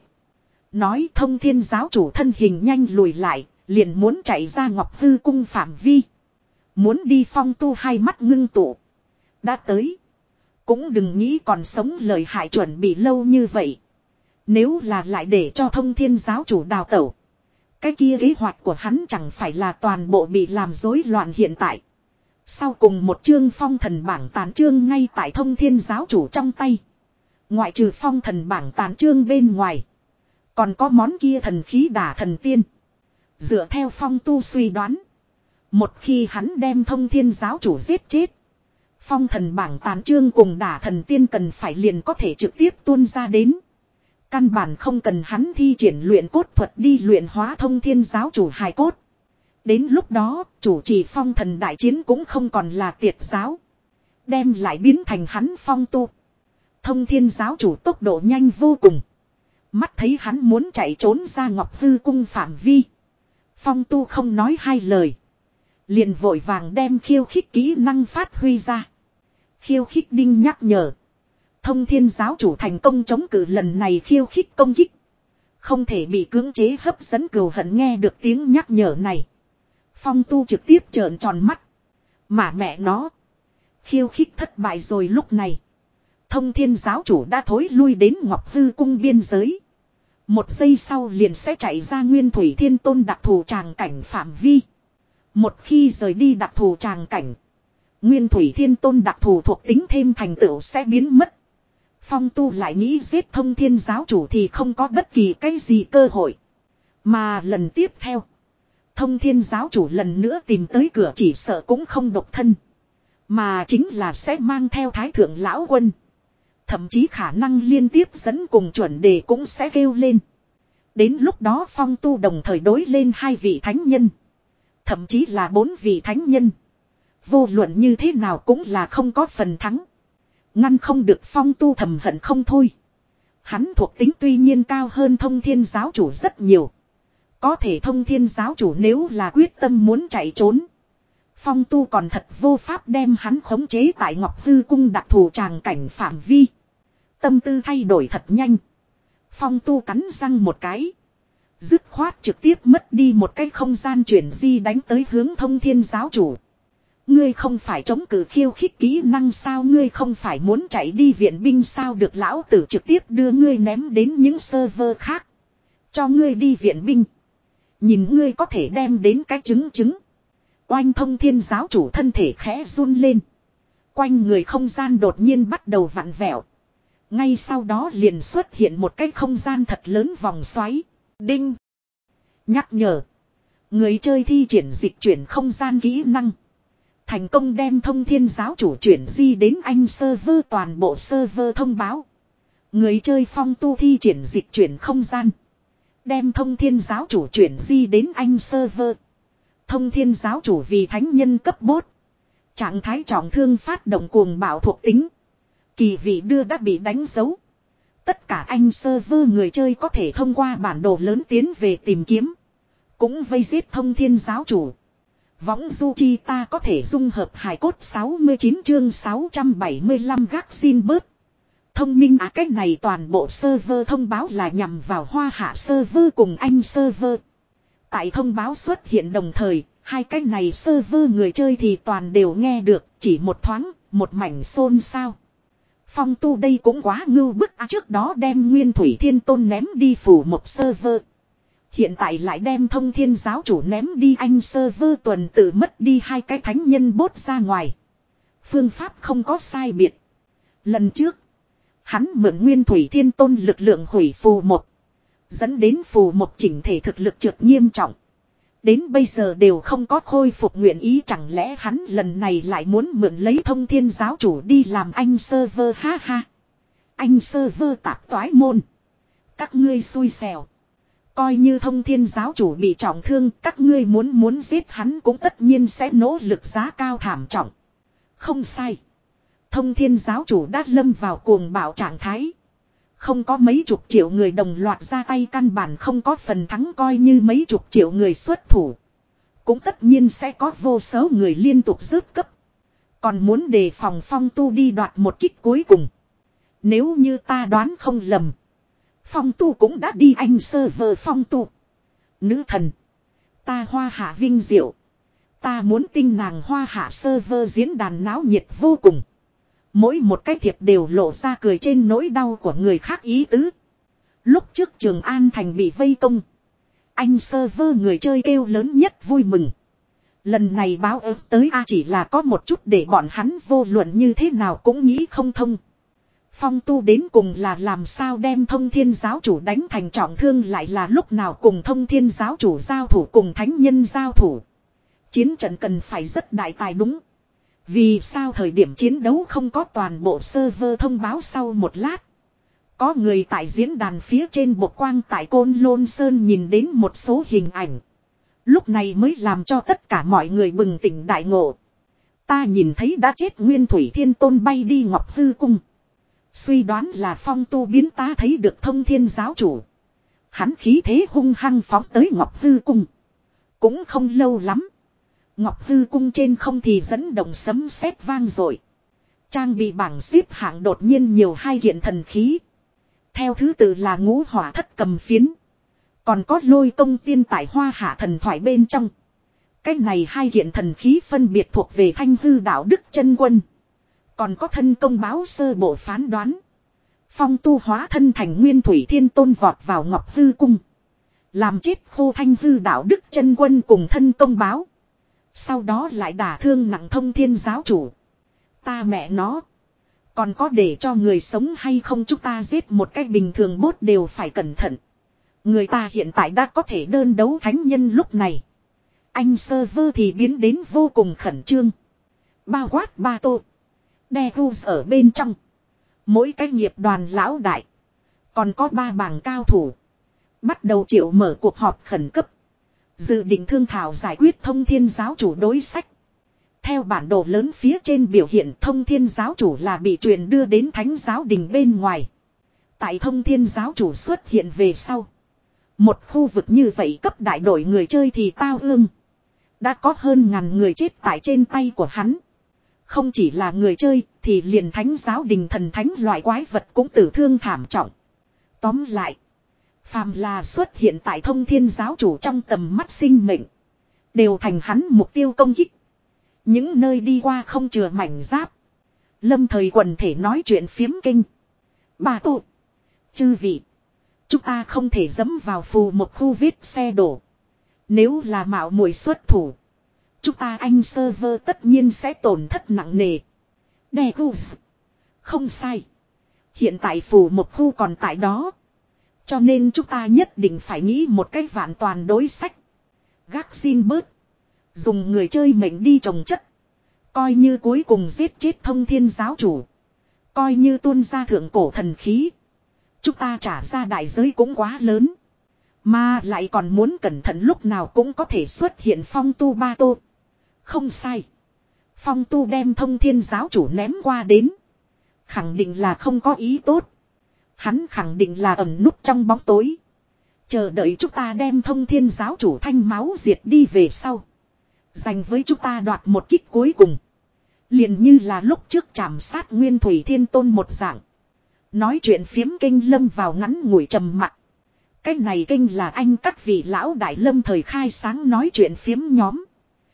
Nói Thông Thiên giáo chủ thân hình nhanh lùi lại, liền muốn chạy ra Ngọc Hư cung phạm vi. Muốn đi Phong Tu hai mắt ngưng tụ. Đã tới. Cũng đừng nghĩ còn sống lời hại, chuẩn bị lâu như vậy. Nếu là lại để cho Thông Thiên giáo chủ đào tẩu. Cái kia kế hoạch của hắn chẳng phải là toàn bộ bị làm rối loạn hiện tại. Sau cùng một chương phong thần bảng tàn chương ngay tại Thông Thiên giáo chủ trong tay. Ngoại trừ phong thần bảng tàn chương bên ngoài. Còn có món kia thần khí đả thần tiên. Dựa theo Phong Tu suy đoán. Một khi hắn đem Thông Thiên giáo chủ giết chết. Phong thần bảng tàn chương cùng đả thần tiên cần phải liền có thể trực tiếp tuôn ra đến. Căn bản không cần hắn thi triển luyện cốt thuật đi luyện hóa thông thiên giáo chủ hài cốt. Đến lúc đó, chủ trì phong thần đại chiến cũng không còn là tiệt giáo. Đem lại biến thành hắn phong tu. Thông thiên giáo chủ tốc độ nhanh vô cùng. Mắt thấy hắn muốn chạy trốn ra Ngọc Hư cung phạm vi. Phong tu không nói hai lời. Liền vội vàng đem khiêu khích kỹ năng phát huy ra. Khiêu khích đinh nhắc nhở. Thông thiên giáo chủ thành công chống cự lần này khiêu khích công kích. Không thể bị cưỡng chế hấp dẫn cừu hận nghe được tiếng nhắc nhở này. Phong tu trực tiếp trợn tròn mắt. Mà mẹ nó. Khiêu khích thất bại rồi lúc này. Thông thiên giáo chủ đã thối lui đến Ngọc Hư cung biên giới. Một giây sau liền sẽ chạy ra Nguyên Thủy Thiên Tôn đặc thù tràng cảnh phạm vi. Một khi rời đi đặc thù tràng cảnh. Nguyên Thủy Thiên Tôn đặc thù thuộc tính thêm thành tựu sẽ biến mất. Phong tu lại nghĩ giết thông thiên giáo chủ thì không có bất kỳ cái gì cơ hội. Mà lần tiếp theo. Thông thiên giáo chủ lần nữa tìm tới cửa chỉ sợ cũng không độc thân. Mà chính là sẽ mang theo thái thượng lão quân. Thậm chí khả năng liên tiếp dẫn cùng chuẩn đề cũng sẽ kêu lên. Đến lúc đó phong tu đồng thời đối lên hai vị thánh nhân. Thậm chí là bốn vị thánh nhân. Vô luận như thế nào cũng là không có phần thắng. Ngăn không được phong tu thầm hận không thôi. Hắn thuộc tính tuy nhiên cao hơn thông thiên giáo chủ rất nhiều. Có thể thông thiên giáo chủ nếu là quyết tâm muốn chạy trốn. Phong tu còn thật vô pháp đem hắn khống chế tại Ngọc Hư cung đặc thù tràng cảnh phạm vi. Tâm tư thay đổi thật nhanh. Phong tu cắn răng một cái. Dứt khoát trực tiếp mất đi một cái không gian chuyển di đánh tới hướng thông thiên giáo chủ. Ngươi không phải chống cự khiêu khích kỹ năng sao, ngươi không phải muốn chạy đi viện binh sao, được lão tử trực tiếp đưa ngươi ném đến những server khác. Cho ngươi đi viện binh. Nhìn ngươi có thể đem đến cái chứng chứng. Oanh thông thiên giáo chủ thân thể khẽ run lên. Quanh người không gian đột nhiên bắt đầu vặn vẹo. Ngay sau đó liền xuất hiện một cái không gian thật lớn vòng xoáy. Đinh. Nhắc nhở. Người chơi thi triển dịch chuyển không gian kỹ năng. Thành công đem thông thiên giáo chủ chuyển di đến anh server, toàn bộ server thông báo. Người chơi phong tu thi triển dịch chuyển không gian. Đem thông thiên giáo chủ chuyển di đến anh server. Thông thiên giáo chủ vì thánh nhân cấp bốt. Trạng thái trọng thương phát động cuồng bạo thuộc tính. Kỳ vị đưa đã bị đánh dấu. Tất cả anh server người chơi có thể thông qua bản đồ lớn tiến về tìm kiếm. Cũng vây giết thông thiên giáo chủ. Võng du chi ta có thể dung hợp hài cốt sáu mươi chín chương sáu trăm bảy mươi lăm gác xin bớt. Thông minh á, cách này toàn bộ server thông báo là nhằm vào Hoa Hạ server cùng Anh server. Tại thông báo xuất hiện đồng thời, hai cái này server người chơi thì toàn đều nghe được, chỉ một thoáng, một mảnh xôn xao. Phong tu đây cũng quá ngưu bức á, trước đó đem Nguyên Thủy Thiên Tôn ném đi phủ một server. Hiện tại lại đem thông thiên giáo chủ ném đi anh server, tuần tự mất đi hai cái thánh nhân bốt ra ngoài. Phương pháp không có sai biệt. Lần trước, hắn mượn Nguyên Thủy Thiên Tôn lực lượng hủy phù một. Dẫn đến phù một chỉnh thể thực lực trượt nghiêm trọng. Đến bây giờ đều không có khôi phục nguyện ý, chẳng lẽ hắn lần này lại muốn mượn lấy thông thiên giáo chủ đi làm anh server, ha ha. Anh server tạp toái môn. Các ngươi xui xẻo. Coi như thông thiên giáo chủ bị trọng thương, các ngươi muốn muốn giết hắn cũng tất nhiên sẽ nỗ lực giá cao thảm trọng. Không sai. Thông thiên giáo chủ đã lâm vào cuồng bạo trạng thái. Không có mấy chục triệu người đồng loạt ra tay căn bản không có phần thắng, coi như mấy chục triệu người xuất thủ. Cũng tất nhiên sẽ có vô số người liên tục rớt cấp. Còn muốn đề phòng phong tu đi đoạt một kích cuối cùng. Nếu như ta đoán không lầm. Phong tu cũng đã đi anh server phong tu. Nữ thần. Ta Hoa Hạ vinh diệu. Ta muốn tinh nàng Hoa Hạ server diễn đàn náo nhiệt vô cùng. Mỗi một cái thiệp đều lộ ra cười trên nỗi đau của người khác ý tứ. Lúc trước Trường An Thành bị vây công. Anh server người chơi kêu lớn nhất vui mừng. Lần này báo ớt tới A chỉ là có một chút để bọn hắn vô luận như thế nào cũng nghĩ không thông. Phong tu đến cùng là làm sao đem thông thiên giáo chủ đánh thành trọng thương, lại là lúc nào cùng thông thiên giáo chủ giao thủ cùng thánh nhân giao thủ. Chiến trận cần phải rất đại tài đúng. Vì sao thời điểm chiến đấu không có toàn bộ server thông báo sau một lát. Có người tại diễn đàn phía trên bộc quang tại Côn Lôn Sơn nhìn đến một số hình ảnh. Lúc này mới làm cho tất cả mọi người bừng tỉnh đại ngộ. Ta nhìn thấy đã chết Nguyên Thủy Thiên Tôn bay đi Ngọc Hư Cung. Suy đoán là Phong Tu biến ta thấy được Thông Thiên giáo chủ. Hắn khí thế hung hăng phóng tới Ngọc Hư Cung. Cũng không lâu lắm. Ngọc Hư Cung trên không thì dẫn động sấm sét vang dội. Trang bị bảng xếp hạng đột nhiên nhiều hai kiện thần khí. Theo thứ tự là ngũ hỏa thất cầm phiến. Còn có lôi công tiên tại hoa hạ thần thoại bên trong. Cái này hai kiện thần khí phân biệt thuộc về Thanh Hư đạo đức chân quân. Còn có thân công báo sơ bộ phán đoán. Phong Tu hóa thân thành Nguyên Thủy Thiên Tôn vọt vào Ngọc Hư Cung. Làm chết khô Thanh Hư đạo đức chân quân cùng thân công báo. Sau đó lại đả thương nặng Thông Thiên giáo chủ. Ta mẹ nó. Còn có để cho người sống hay không, chúng ta giết một cách bình thường bốt đều phải cẩn thận. Người ta hiện tại đã có thể đơn đấu thánh nhân lúc này. Anh server thì biến đến vô cùng khẩn trương. Bao quát ba tô. Devus ở bên trong. Mỗi cái nghiệp đoàn lão đại. Còn có ba bảng cao thủ. Bắt đầu triệu mở cuộc họp khẩn cấp. Dự định thương thảo giải quyết Thông Thiên giáo chủ đối sách. Theo bản đồ lớn phía trên biểu hiện, Thông Thiên giáo chủ là bị truyền đưa đến Thánh giáo đình bên ngoài. Tại Thông Thiên giáo chủ xuất hiện về sau. Một khu vực như vậy cấp đại đội người chơi thì tao ương. Đã có hơn ngàn người chết tại trên tay của hắn. Không chỉ là người chơi thì liền Thánh giáo đình thần thánh loại quái vật cũng tử thương thảm trọng. Tóm lại, phàm là xuất hiện tại Thông Thiên giáo chủ trong tầm mắt sinh mệnh, đều thành hắn mục tiêu công kích. Những nơi đi qua không chừa mảnh giáp. Lâm thời quần thể nói chuyện phiếm kinh. Bà tổ, chư vị, chúng ta không thể dẫm vào phù một khu vết xe đổ. Nếu là mạo muội xuất thủ, chúng ta anh server tất nhiên sẽ tổn thất nặng nề. Devus, không sai. Hiện tại phù một khu còn tại đó. Cho nên chúng ta nhất định phải nghĩ một cách vạn toàn đối sách. Gác xin bớt. Dùng người chơi mệnh đi trồng chất. Coi như cuối cùng giết chết Thông Thiên giáo chủ. Coi như tuôn ra thượng cổ thần khí. Chúng ta trả ra đại giới cũng quá lớn. Mà lại còn muốn cẩn thận lúc nào cũng có thể xuất hiện Phong Tu ba tô. Không sai. Phong Tu đem Thông Thiên giáo chủ ném qua đến. Khẳng định là không có ý tốt. Hắn khẳng định là ẩn núp trong bóng tối. Chờ đợi chúng ta đem Thông Thiên giáo chủ thanh máu diệt đi về sau. Dành với chúng ta đoạt một kích cuối cùng. Liền như là lúc trước trảm sát Nguyên Thủy Thiên Tôn một dạng. Nói chuyện phiếm kinh lâm vào ngắn ngủi trầm mặc. Cái này kinh là anh các vị lão đại lâm thời khai sáng nói chuyện phiếm nhóm.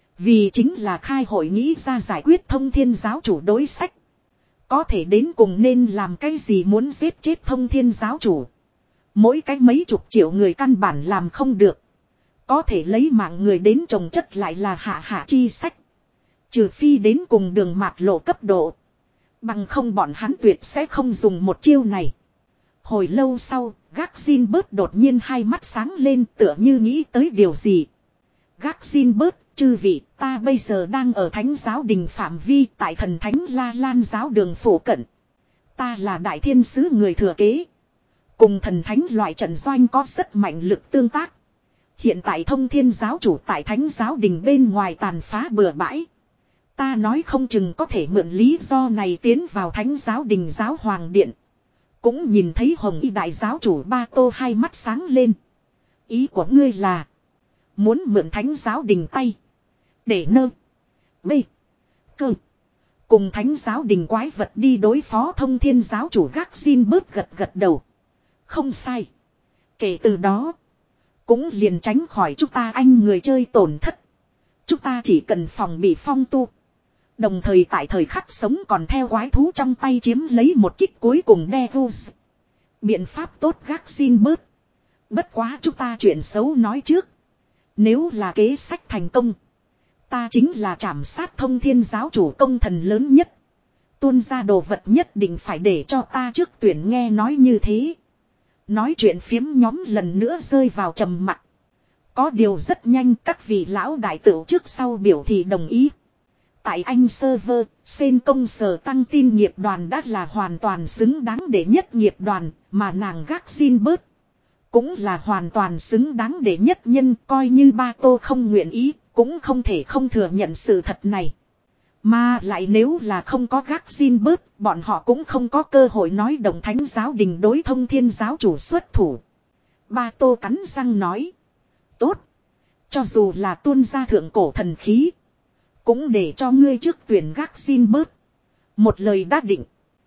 Vì chính là khai hội nghĩ ra giải quyết Thông Thiên giáo chủ đối sách. Có thể đến cùng nên làm cái gì muốn giết chết Thông Thiên giáo chủ. Mỗi cái mấy chục triệu người căn bản làm không được. Có thể lấy mạng người đến trồng chất lại là hạ hạ chi sách. Trừ phi đến cùng đường mạt lộ cấp độ. Bằng không bọn hắn tuyệt sẽ không dùng một chiêu này. Hồi lâu sau, Gác xin bớt đột nhiên hai mắt sáng lên tựa như nghĩ tới điều gì. Gác xin bớt, chư vị, ta bây giờ đang ở Thánh giáo đình phạm vi tại thần thánh La Lan giáo đường phổ cận. Ta là đại thiên sứ người thừa kế. Cùng thần thánh loại trận doanh có rất mạnh lực tương tác. Hiện tại Thông Thiên giáo chủ tại Thánh giáo đình bên ngoài tàn phá bừa bãi. Ta nói không chừng có thể mượn lý do này tiến vào Thánh giáo đình giáo hoàng điện. Cũng nhìn thấy Hồng Y đại giáo chủ Ba Tô hai mắt sáng lên. Ý của ngươi là muốn mượn Thánh giáo đình tay. Để nơ. Bê. Cơ. Cùng Thánh giáo đình quái vật đi đối phó Thông Thiên giáo chủ Gác xin bớt gật gật đầu. Không sai. Kể từ đó. Cũng liền tránh khỏi chúng ta anh người chơi tổn thất. Chúng ta chỉ cần phòng bị Phong Tu. Đồng thời tại thời khắc sống còn theo quái thú trong tay chiếm lấy một kích cuối cùng Devus. Biện pháp tốt Gác xin bớt. Bất quá chúng ta chuyện xấu nói trước. Nếu là kế sách thành công. Ta chính là trảm sát Thông Thiên giáo chủ công thần lớn nhất. Tuôn ra đồ vật nhất định phải để cho ta trước tuyển nghe nói như thế. Nói chuyện phiếm nhóm lần nữa rơi vào trầm mặc. Có điều rất nhanh các vị lão đại tựu trước sau biểu thị đồng ý. Tại Anh server, sen công sở tăng tin nghiệp đoàn đã là hoàn toàn xứng đáng để nhất nghiệp đoàn, mà nàng gác xin bớt. Cũng là hoàn toàn xứng đáng để nhất nhân, coi như ba tô không nguyện ý, cũng không thể không thừa nhận sự thật này. Mà lại nếu là không có gác xin bớt, bọn họ cũng không có cơ hội nói đồng thánh giáo đình đối thông thiên giáo chủ xuất thủ. Ba tô cắn răng nói. Tốt. Cho dù là tuôn ra thượng cổ thần khí. Cũng để cho ngươi trước tuyển gác xin bớt. Một lời đã định.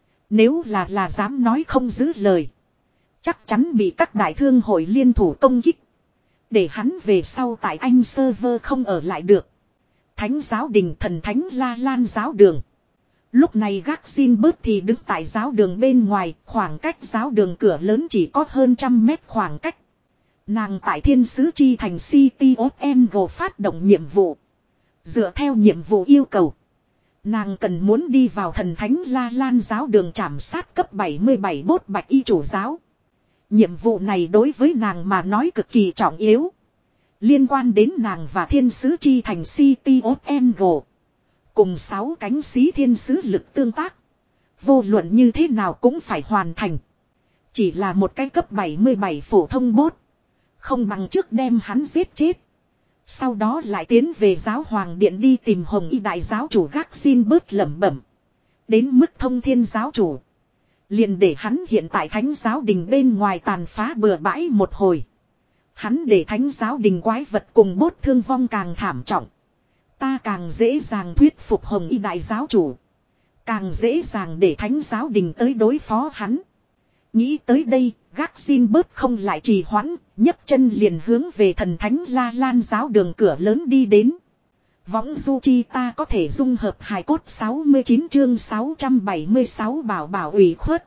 Nếu là là dám nói không giữ lời. Chắc chắn bị các đại thương hội liên thủ công kích. Để hắn về sau tại Anh server không ở lại được. Thánh giáo đình thần thánh La Lan giáo đường. Lúc này gác xin bớt thì đứng tại giáo đường bên ngoài. Khoảng cách giáo đường cửa lớn chỉ có hơn trăm mét khoảng cách. Nàng tại thiên sứ chi thành City of Angle phát động nhiệm vụ. Dựa theo nhiệm vụ yêu cầu. Nàng cần muốn đi vào thần thánh La Lan giáo đường trảm sát cấp bảy mươi bảy bốt bạch y chủ giáo. Nhiệm vụ này đối với nàng mà nói cực kỳ trọng yếu. Liên quan đến nàng và thiên sứ chi thành City of Angle. Cùng sáu cánh xí thiên sứ lực tương tác. Vô luận như thế nào cũng phải hoàn thành. Chỉ là một cái cấp bảy mươi bảy phổ thông bốt. Không bằng trước đem hắn giết chết. Sau đó lại tiến về giáo hoàng điện đi tìm hồng y đại giáo chủ gác xin bớt lẩm bẩm. Đến mức thông thiên giáo chủ. Liền để hắn hiện tại thánh giáo đình bên ngoài tàn phá bừa bãi một hồi. Hắn để thánh giáo đình quái vật cùng bốt thương vong càng thảm trọng. Ta càng dễ dàng thuyết phục hồng y đại giáo chủ. Càng dễ dàng để thánh giáo đình tới đối phó hắn. Nghĩ tới đây, gác xin bớt không lại trì hoãn, nhấc chân liền hướng về thần thánh La Lan giáo đường cửa lớn đi đến. Võng du chi ta có thể dung hợp hài cốt sáu mươi chín chương sáu trăm bảy mươi sáu bảo bảo ủy khuất.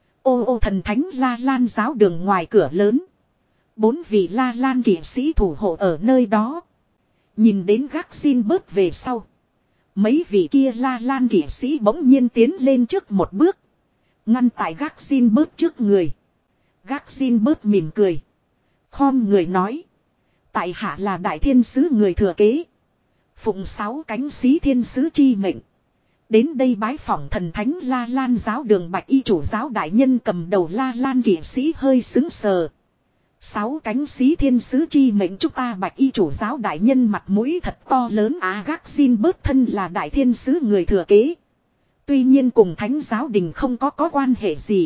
Ô ô thần thánh La Lan giáo đường ngoài cửa lớn. Bốn vị La Lan kỵ sĩ thủ hộ ở nơi đó. Nhìn đến gác xin bớt về sau. Mấy vị kia La Lan kỵ sĩ bỗng nhiên tiến lên trước một bước. Ngăn tại gác xin bớt trước người. Gác xin bớt mỉm cười. Khom người nói. Tại hạ là đại thiên sứ người thừa kế. Phụng sáu cánh xí thiên sứ chi mệnh. Đến đây bái phỏng thần thánh La Lan giáo đường bạch y chủ giáo đại nhân cầm đầu La Lan kỵ sĩ hơi xứng sờ. Sáu cánh xí thiên sứ chi mệnh chúng ta bạch y chủ giáo đại nhân mặt mũi thật to lớn á. Gác xin bớt thân là đại thiên sứ người thừa kế. Tuy nhiên cùng thánh giáo đình không có có quan hệ gì.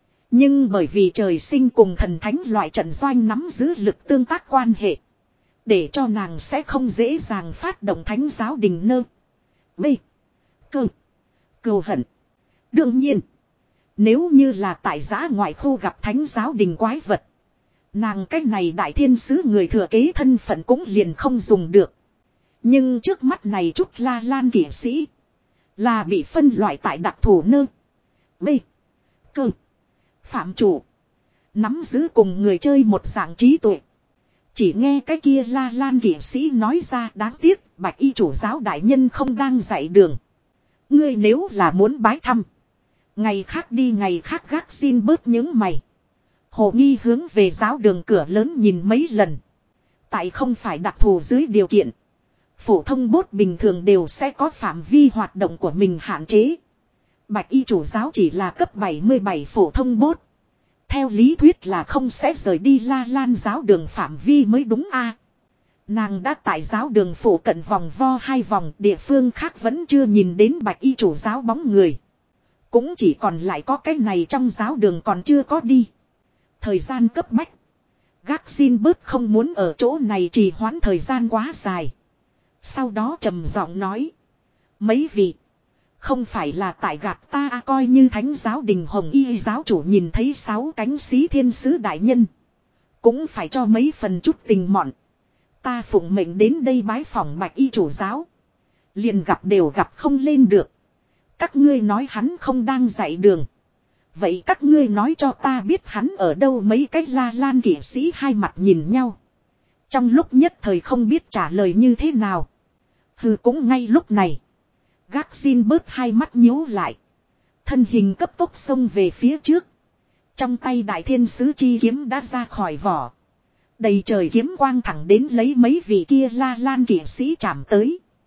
Nhưng bởi vì trời sinh cùng thần thánh loại trận doanh nắm giữ lực tương tác quan hệ. Để cho nàng sẽ không dễ dàng phát động thánh giáo đình nơ. B. Cơ. Cừu hận. Đương nhiên. Nếu như là tại giã ngoại khu gặp thánh giáo đình quái vật. Nàng cách này đại thiên sứ người thừa kế thân phận cũng liền không dùng được. Nhưng trước mắt này chút La Lan kỵ sĩ. Là bị phân loại tại đặc thù nơ. B. Cơ. Phạm chủ. Nắm giữ cùng người chơi một dạng trí tuệ. Chỉ nghe cái kia La Lan kỵ sĩ nói ra đáng tiếc bạch y chủ giáo đại nhân không đang dạy đường. Ngươi nếu là muốn bái thăm. Ngày khác đi ngày khác gác xin bớt những mày. Hồ nghi hướng về giáo đường cửa lớn nhìn mấy lần. Tại không phải đặc thù dưới điều kiện. Phổ thông bốt bình thường đều sẽ có phạm vi hoạt động của mình hạn chế. Bạch y chủ giáo chỉ là cấp bảy mươi bảy phổ thông bốt. Theo lý thuyết là không sẽ rời đi La Lan giáo đường phạm vi mới đúng a. Nàng đã tại giáo đường phủ cận vòng vo hai vòng, địa phương khác vẫn chưa nhìn đến bạch y chủ giáo bóng người. Cũng chỉ còn lại có cái này trong giáo đường còn chưa có đi. Thời gian cấp bách. Gác xin bớt không muốn ở chỗ này trì hoãn thời gian quá dài. Sau đó trầm giọng nói. Mấy vị. Không phải là tại gạt ta à, coi như thánh giáo đình hồng y giáo chủ nhìn thấy sáu cánh xí thiên sứ đại nhân. Cũng phải cho mấy phần chút tình mọn. Ta phụng mệnh đến đây bái phỏng bạch y chủ giáo. Liền gặp đều gặp không lên được. Các ngươi nói hắn không đang dạy đường. Vậy các ngươi nói cho ta biết hắn ở đâu. Mấy cái La Lan kỵ sĩ hai mặt nhìn nhau. Trong lúc nhất thời không biết trả lời như thế nào. Hừ cũng ngay lúc này. Gác xin bớt hai mắt nhíu lại. Thân hình cấp tốc xông về phía trước. Trong tay đại thiên sứ chi kiếm đã ra khỏi vỏ. Đầy trời kiếm quang thẳng đến lấy mấy vị kia La Lan kỵ sĩ chạm tới.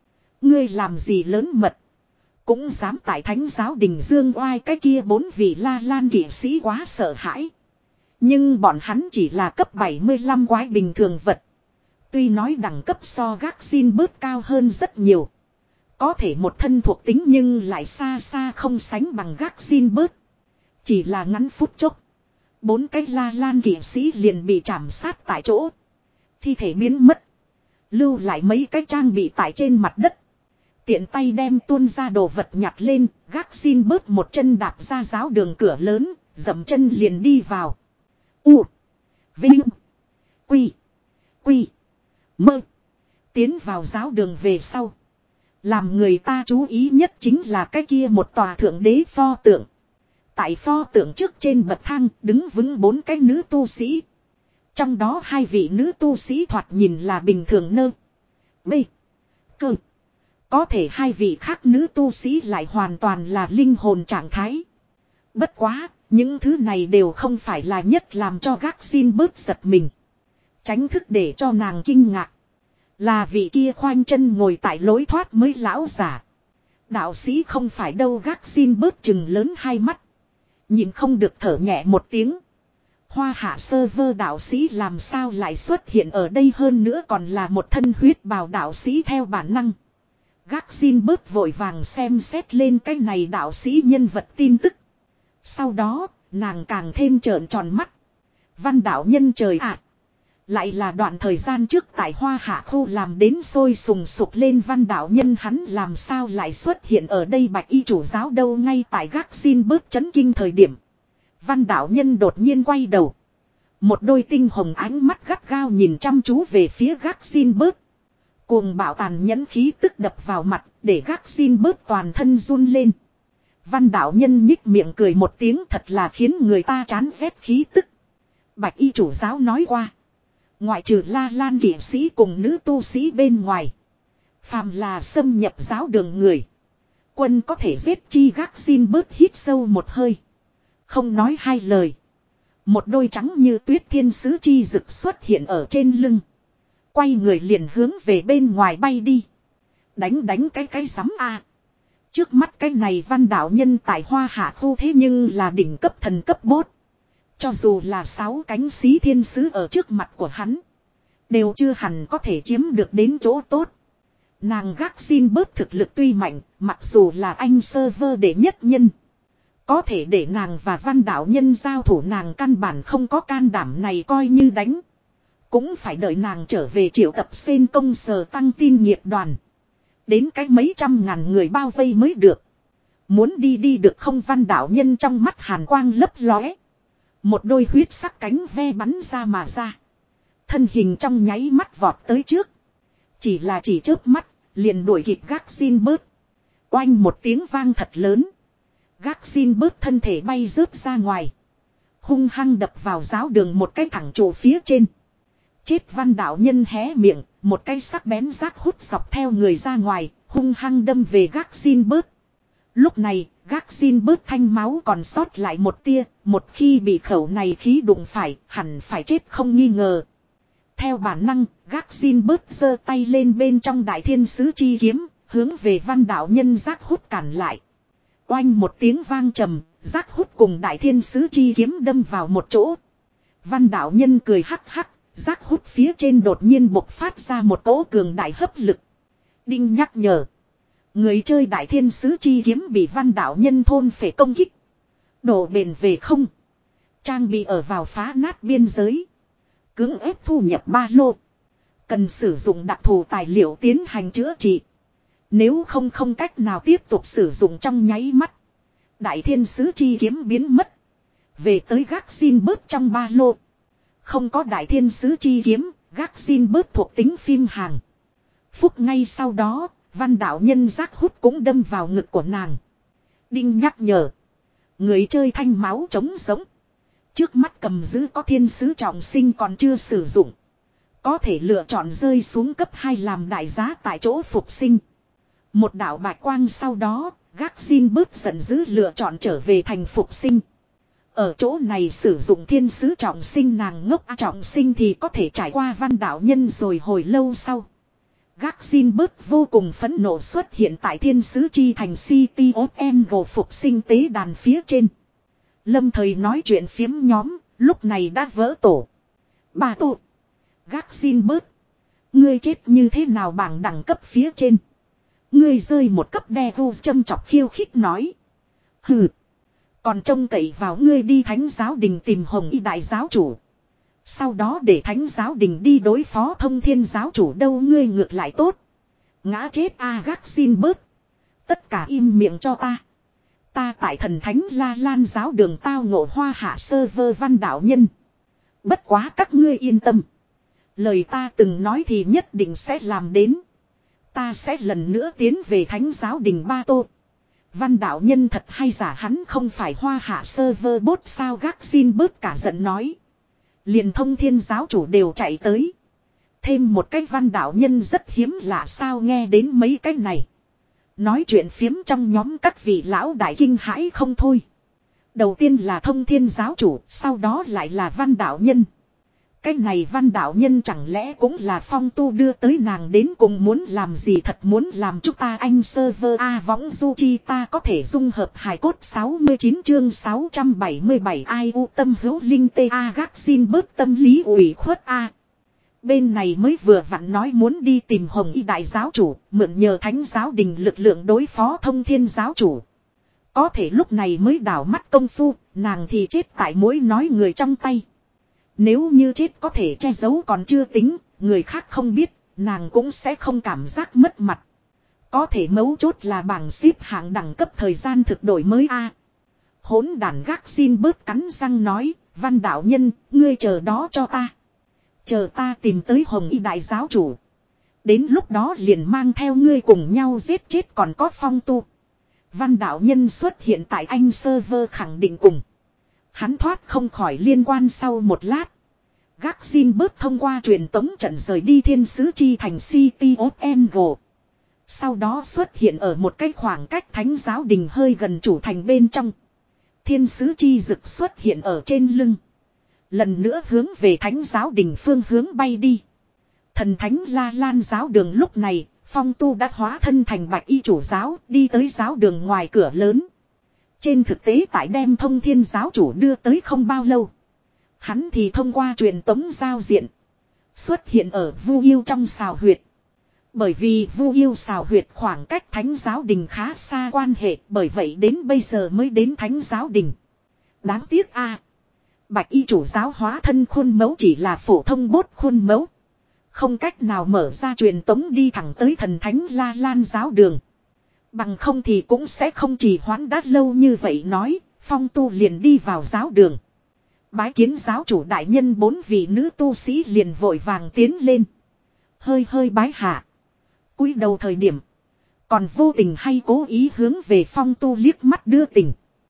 Ngươi làm gì lớn mật. Cũng dám tại thánh giáo đình dương oai cái kia bốn vị La Lan kỵ sĩ quá sợ hãi. Nhưng bọn hắn chỉ là cấp bảy mươi lăm quái bình thường vật. Tuy nói đẳng cấp so gác xin bớt cao hơn rất nhiều. Có thể một thân thuộc tính nhưng lại xa xa không sánh bằng gác xin bớt. Chỉ là ngắn phút chốc. Bốn cái La Lan kỵ sĩ liền bị chạm sát tại chỗ. Thi thể biến mất. Lưu lại mấy cái trang bị tại trên mặt đất. Tiện tay đem tuôn ra đồ vật nhặt lên. Gác xin bớt một chân đạp ra giáo đường cửa lớn. Dậm chân liền đi vào. U. Vinh. Quy. Quy. Mơ. Tiến vào giáo đường về sau. Làm người ta chú ý nhất chính là cái kia một tòa thượng đế pho tượng. Tại pho tượng trước trên bậc thang đứng vững bốn cái nữ tu sĩ. Trong đó hai vị nữ tu sĩ thoạt nhìn là bình thường nơ. B. Cơ. Có thể hai vị khác nữ tu sĩ lại hoàn toàn là linh hồn trạng thái. Bất quá, những thứ này đều không phải là nhất làm cho gác xin bớt giật mình. Tránh thức để cho nàng kinh ngạc. Là vị kia khoanh chân ngồi tại lối thoát mới lão giả. Đạo sĩ không phải đâu, gác xin bớt chừng lớn hai mắt. Nhìn không được thở nhẹ một tiếng. Hoa hạ sơ vơ đạo sĩ làm sao lại xuất hiện ở đây, hơn nữa còn là một thân huyết bào đạo sĩ theo bản năng. Gác xin bớt vội vàng xem xét lên cái này đạo sĩ nhân vật tin tức. Sau đó, nàng càng thêm trợn tròn mắt. Văn đạo nhân trời ạ! Lại là đoạn thời gian trước tại Hoa Hạ khu làm đến sôi sùng sục lên văn đạo nhân, hắn làm sao lại xuất hiện ở đây bạch y chủ giáo đâu. Ngay tại gác xin bớt chấn kinh thời điểm. Văn đạo nhân đột nhiên quay đầu. Một đôi tinh hồng ánh mắt gắt gao nhìn chăm chú về phía gác xin bớt. Cuồng bạo tàn nhẫn khí tức đập vào mặt để gác xin bớt toàn thân run lên. Văn đạo nhân nhích miệng cười một tiếng, thật là khiến người ta chán ghét khí tức. Bạch y chủ giáo nói qua. Ngoại trừ La Lan kỵ sĩ cùng nữ tu sĩ bên ngoài. Phàm là xâm nhập giáo đường người. Quân có thể giết chi. Gác xin bớt hít sâu một hơi. Không nói hai lời. Một đôi trắng như tuyết thiên sứ chi rực xuất hiện ở trên lưng. Quay người liền hướng về bên ngoài bay đi. Đánh đánh cái cái sắm a. Trước mắt cái này văn đạo nhân tại Hoa Hạ khu thế nhưng là đỉnh cấp thần cấp bốt. Cho dù là sáu cánh xí thiên sứ ở trước mặt của hắn. Đều chưa hẳn có thể chiếm được đến chỗ tốt. Nàng gác xin bớt thực lực tuy mạnh. Mặc dù là anh server đệ nhất nhân. Có thể để nàng và văn đạo nhân giao thủ, nàng căn bản không có can đảm này, coi như đánh. Cũng phải đợi nàng trở về triệu tập sen công sở tăng tin nghiệp đoàn. Đến cái mấy trăm ngàn người bao vây mới được. Muốn đi đi được không? Văn đạo nhân trong mắt hàn quang lấp lóe. Một đôi huyết sắc cánh ve bắn ra mà ra. Thân hình trong nháy mắt vọt tới trước. Chỉ là chỉ chớp mắt, liền đuổi kịp gác xin bớt. Oanh một tiếng vang thật lớn. Gác xin bớt thân thể bay rớt ra ngoài. Hung hăng đập vào giáo đường một cái thẳng trụ phía trên. Chết! Văn đạo nhân hé miệng, một cái sắc bén rác hút dọc theo người ra ngoài, hung hăng đâm về gác xin bớt. Lúc này, gác xin bớt thanh máu còn sót lại một tia, một khi bị khẩu này khí đụng phải, hẳn phải chết không nghi ngờ. Theo bản năng, gác xin bớt giơ tay lên bên trong đại thiên sứ chi kiếm, hướng về văn đạo nhân rác hút cản lại. Oanh một tiếng vang trầm, rác hút cùng đại thiên sứ chi kiếm đâm vào một chỗ. Văn đạo nhân cười hắc hắc, rác hút phía trên đột nhiên bộc phát ra một cỗ cường đại hấp lực. Đinh nhắc nhở. Người chơi đại thiên sứ chi kiếm bị văn đạo nhân thôn phệ công kích. Đổ bền về không. Trang bị ở vào phá nát biên giới. Cưỡng ép thu nhập ba lô. Cần sử dụng đặc thù tài liệu tiến hành chữa trị. Nếu không không cách nào tiếp tục sử dụng trong nháy mắt. Đại thiên sứ chi kiếm biến mất. Về tới gác xin bớt trong ba lô. Không có đại thiên sứ chi kiếm, gác xin bớt thuộc tính phim hàng. Phút ngay sau đó, văn đạo nhân rác hút cũng đâm vào ngực của nàng. Đinh nhắc nhở. Người chơi thanh máu trống sống. Trước mắt cầm giữ có thiên sứ trọng sinh còn chưa sử dụng. Có thể lựa chọn rơi xuống cấp hai làm đại giá tại chỗ phục sinh. Một đạo bạch quang sau đó, gác xin bớt giận dữ lựa chọn trở về thành phục sinh. Ở chỗ này sử dụng thiên sứ trọng sinh, nàng ngốc trọng sinh thì có thể trải qua văn đạo nhân rồi hồi lâu sau. Gác xin bớt vô cùng phẫn nộ xuất hiện tại thiên sứ chi thành City of Angle phục sinh tế đàn phía trên. Lâm thời nói chuyện phiếm nhóm, lúc này đã vỡ tổ. Bà tổ. Gác xin bớt. Ngươi chết như thế nào bảng đẳng cấp phía trên. Ngươi rơi một cấp đe vu châm chọc khiêu khích nói. Hừ. Còn trông cậy vào ngươi đi thánh giáo đình tìm hồng y đại giáo chủ. Sau đó để thánh giáo đình đi đối phó thông thiên giáo chủ đâu ngươi ngược lại tốt. Ngã chết a gác xin bớt. Tất cả im miệng cho ta. Ta tại thần thánh La Lan giáo đường tao ngộ hoa hạ sơ vơ văn đạo nhân. Bất quá các ngươi yên tâm. Lời ta từng nói thì nhất định sẽ làm đến. Ta sẽ lần nữa tiến về thánh giáo đình Ba Tô. Văn đạo nhân thật hay giả hắn không phải hoa hạ sơ vơ bốt sao gác xin bớt cả giận nói. Liền thông thiên giáo chủ đều chạy tới. Thêm một cái văn đạo nhân rất hiếm lạ sao nghe đến mấy cái này. Nói chuyện phiếm trong nhóm các vị lão đại kinh hãi không thôi. Đầu tiên là thông thiên giáo chủ, sau đó lại là văn đạo nhân. Cái này văn đạo nhân chẳng lẽ cũng là Phong Tu đưa tới nàng đến cùng muốn làm gì thật muốn làm chúng ta anh server A võng du chi ta có thể dung hợp hài cốt sáu mươi chín chương sáu trăm bảy mươi bảy ai u tâm hữu linh tê A gác xin bớt tâm lý ủy khuất A. Bên này mới vừa vặn nói muốn đi tìm hồng y đại giáo chủ, mượn nhờ thánh giáo đình lực lượng đối phó thông thiên giáo chủ. Có thể lúc này mới đảo mắt công phu, nàng thì chết tại mối nói người trong tay. Nếu như chết có thể che giấu còn chưa tính, người khác không biết, nàng cũng sẽ không cảm giác mất mặt. Có thể mấu chốt là bảng xếp hạng đẳng cấp thời gian thực đổi mới a. Hỗn đàn gác xin bớt cắn răng nói, văn đạo nhân, ngươi chờ đó cho ta. Chờ ta tìm tới hồng y đại giáo chủ. Đến lúc đó liền mang theo ngươi cùng nhau giết chết còn có Phong Tu. Văn đạo nhân xuất hiện tại anh server khẳng định cùng. Hắn thoát không khỏi liên quan sau một lát. Gác xin bớt thông qua truyền tống trận rời đi thiên sứ chi thành City of Angle. Sau đó xuất hiện ở một cái khoảng cách thánh giáo đình hơi gần chủ thành bên trong. Thiên sứ chi dực xuất hiện ở trên lưng. Lần nữa hướng về thánh giáo đình phương hướng bay đi. Thần thánh La Lan giáo đường lúc này, Phong Tu đã hóa thân thành bạch y chủ giáo đi tới giáo đường ngoài cửa lớn. Trên thực tế tại đem thông thiên giáo chủ đưa tới không bao lâu. Hắn thì thông qua truyền tống giao diện. Xuất hiện ở Vu Yêu trong xào huyệt. Bởi vì Vu Yêu xào huyệt khoảng cách thánh giáo đình khá xa quan hệ. Bởi vậy đến bây giờ mới đến thánh giáo đình. Đáng tiếc a bạch y chủ giáo hóa thân khuôn mẫu chỉ là phổ thông bốt khuôn mẫu. Không cách nào mở ra truyền tống đi thẳng tới thần thánh La Lan giáo đường. Bằng không thì cũng sẽ không trì hoãn đã lâu như vậy nói, Phong Tu liền đi vào giáo đường. Bái kiến giáo chủ đại nhân bốn vị nữ tu sĩ liền vội vàng tiến lên. Hơi hơi bái hạ. Cúi đầu thời điểm. Còn vô tình hay cố ý hướng về Phong Tu liếc mắt đưa tình.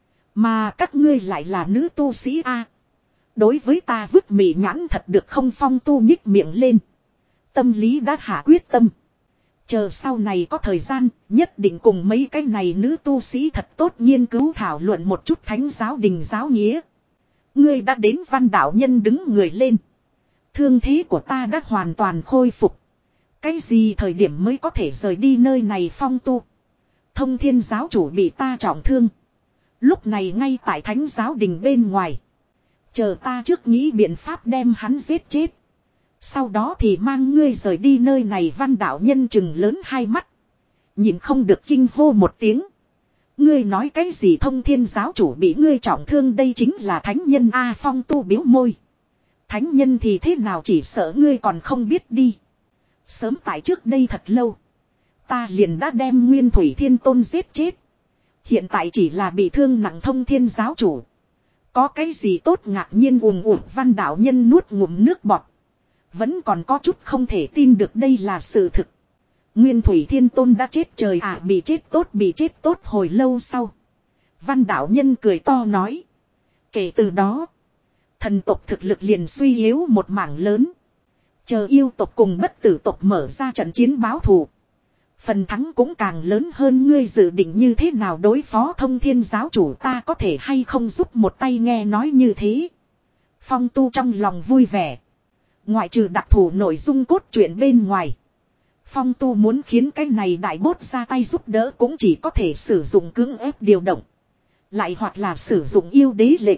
Mà các ngươi lại là nữ tu sĩ A. Đối với ta vứt mị nhãn thật được không Phong Tu nhích miệng lên. Tâm lý đã hạ quyết tâm. Chờ sau này có thời gian, nhất định cùng mấy cái này nữ tu sĩ thật tốt nghiên cứu thảo luận một chút thánh giáo đình giáo nghĩa. Ngươi đã đến văn đạo nhân đứng người lên. Thương thế của ta đã hoàn toàn khôi phục. Cái gì thời điểm mới có thể rời đi nơi này Phong Tu? Thông thiên giáo chủ bị ta trọng thương. Lúc này ngay tại thánh giáo đình bên ngoài. Chờ ta trước nghĩ biện pháp đem hắn giết chết. Sau đó thì mang ngươi rời đi nơi này văn đạo nhân chừng lớn hai mắt. Nhìn không được kinh hô một tiếng. Ngươi nói cái gì thông thiên giáo chủ bị ngươi trọng thương đây chính là thánh nhân A Phong Tu biếu môi. Thánh nhân thì thế nào chỉ sợ ngươi còn không biết đi. Sớm tại trước đây thật lâu. Ta liền đã đem Nguyên Thủy Thiên Tôn giết chết. Hiện tại chỉ là bị thương nặng thông thiên giáo chủ. Có cái gì tốt ngạc nhiên ùm ùm văn đạo nhân nuốt ngụm nước bọt. Vẫn còn có chút không thể tin được đây là sự thực. Nguyên Thủy Thiên Tôn đã chết trời à bị chết tốt bị chết tốt hồi lâu sau. Văn đạo nhân cười to nói. Kể từ đó. Thần tộc thực lực liền suy yếu một mảng lớn. Chờ yêu tộc cùng bất tử tộc mở ra trận chiến báo thù. Phần thắng cũng càng lớn hơn ngươi dự định như thế nào đối phó thông thiên giáo chủ ta có thể hay không giúp một tay nghe nói như thế. Phong Tu trong lòng vui vẻ. Ngoại trừ đặc thù nội dung cốt truyện bên ngoài. Phong tu muốn khiến cái này đại bốt ra tay giúp đỡ cũng chỉ có thể sử dụng cưỡng ép điều động. Lại hoặc là sử dụng yêu đế lệnh.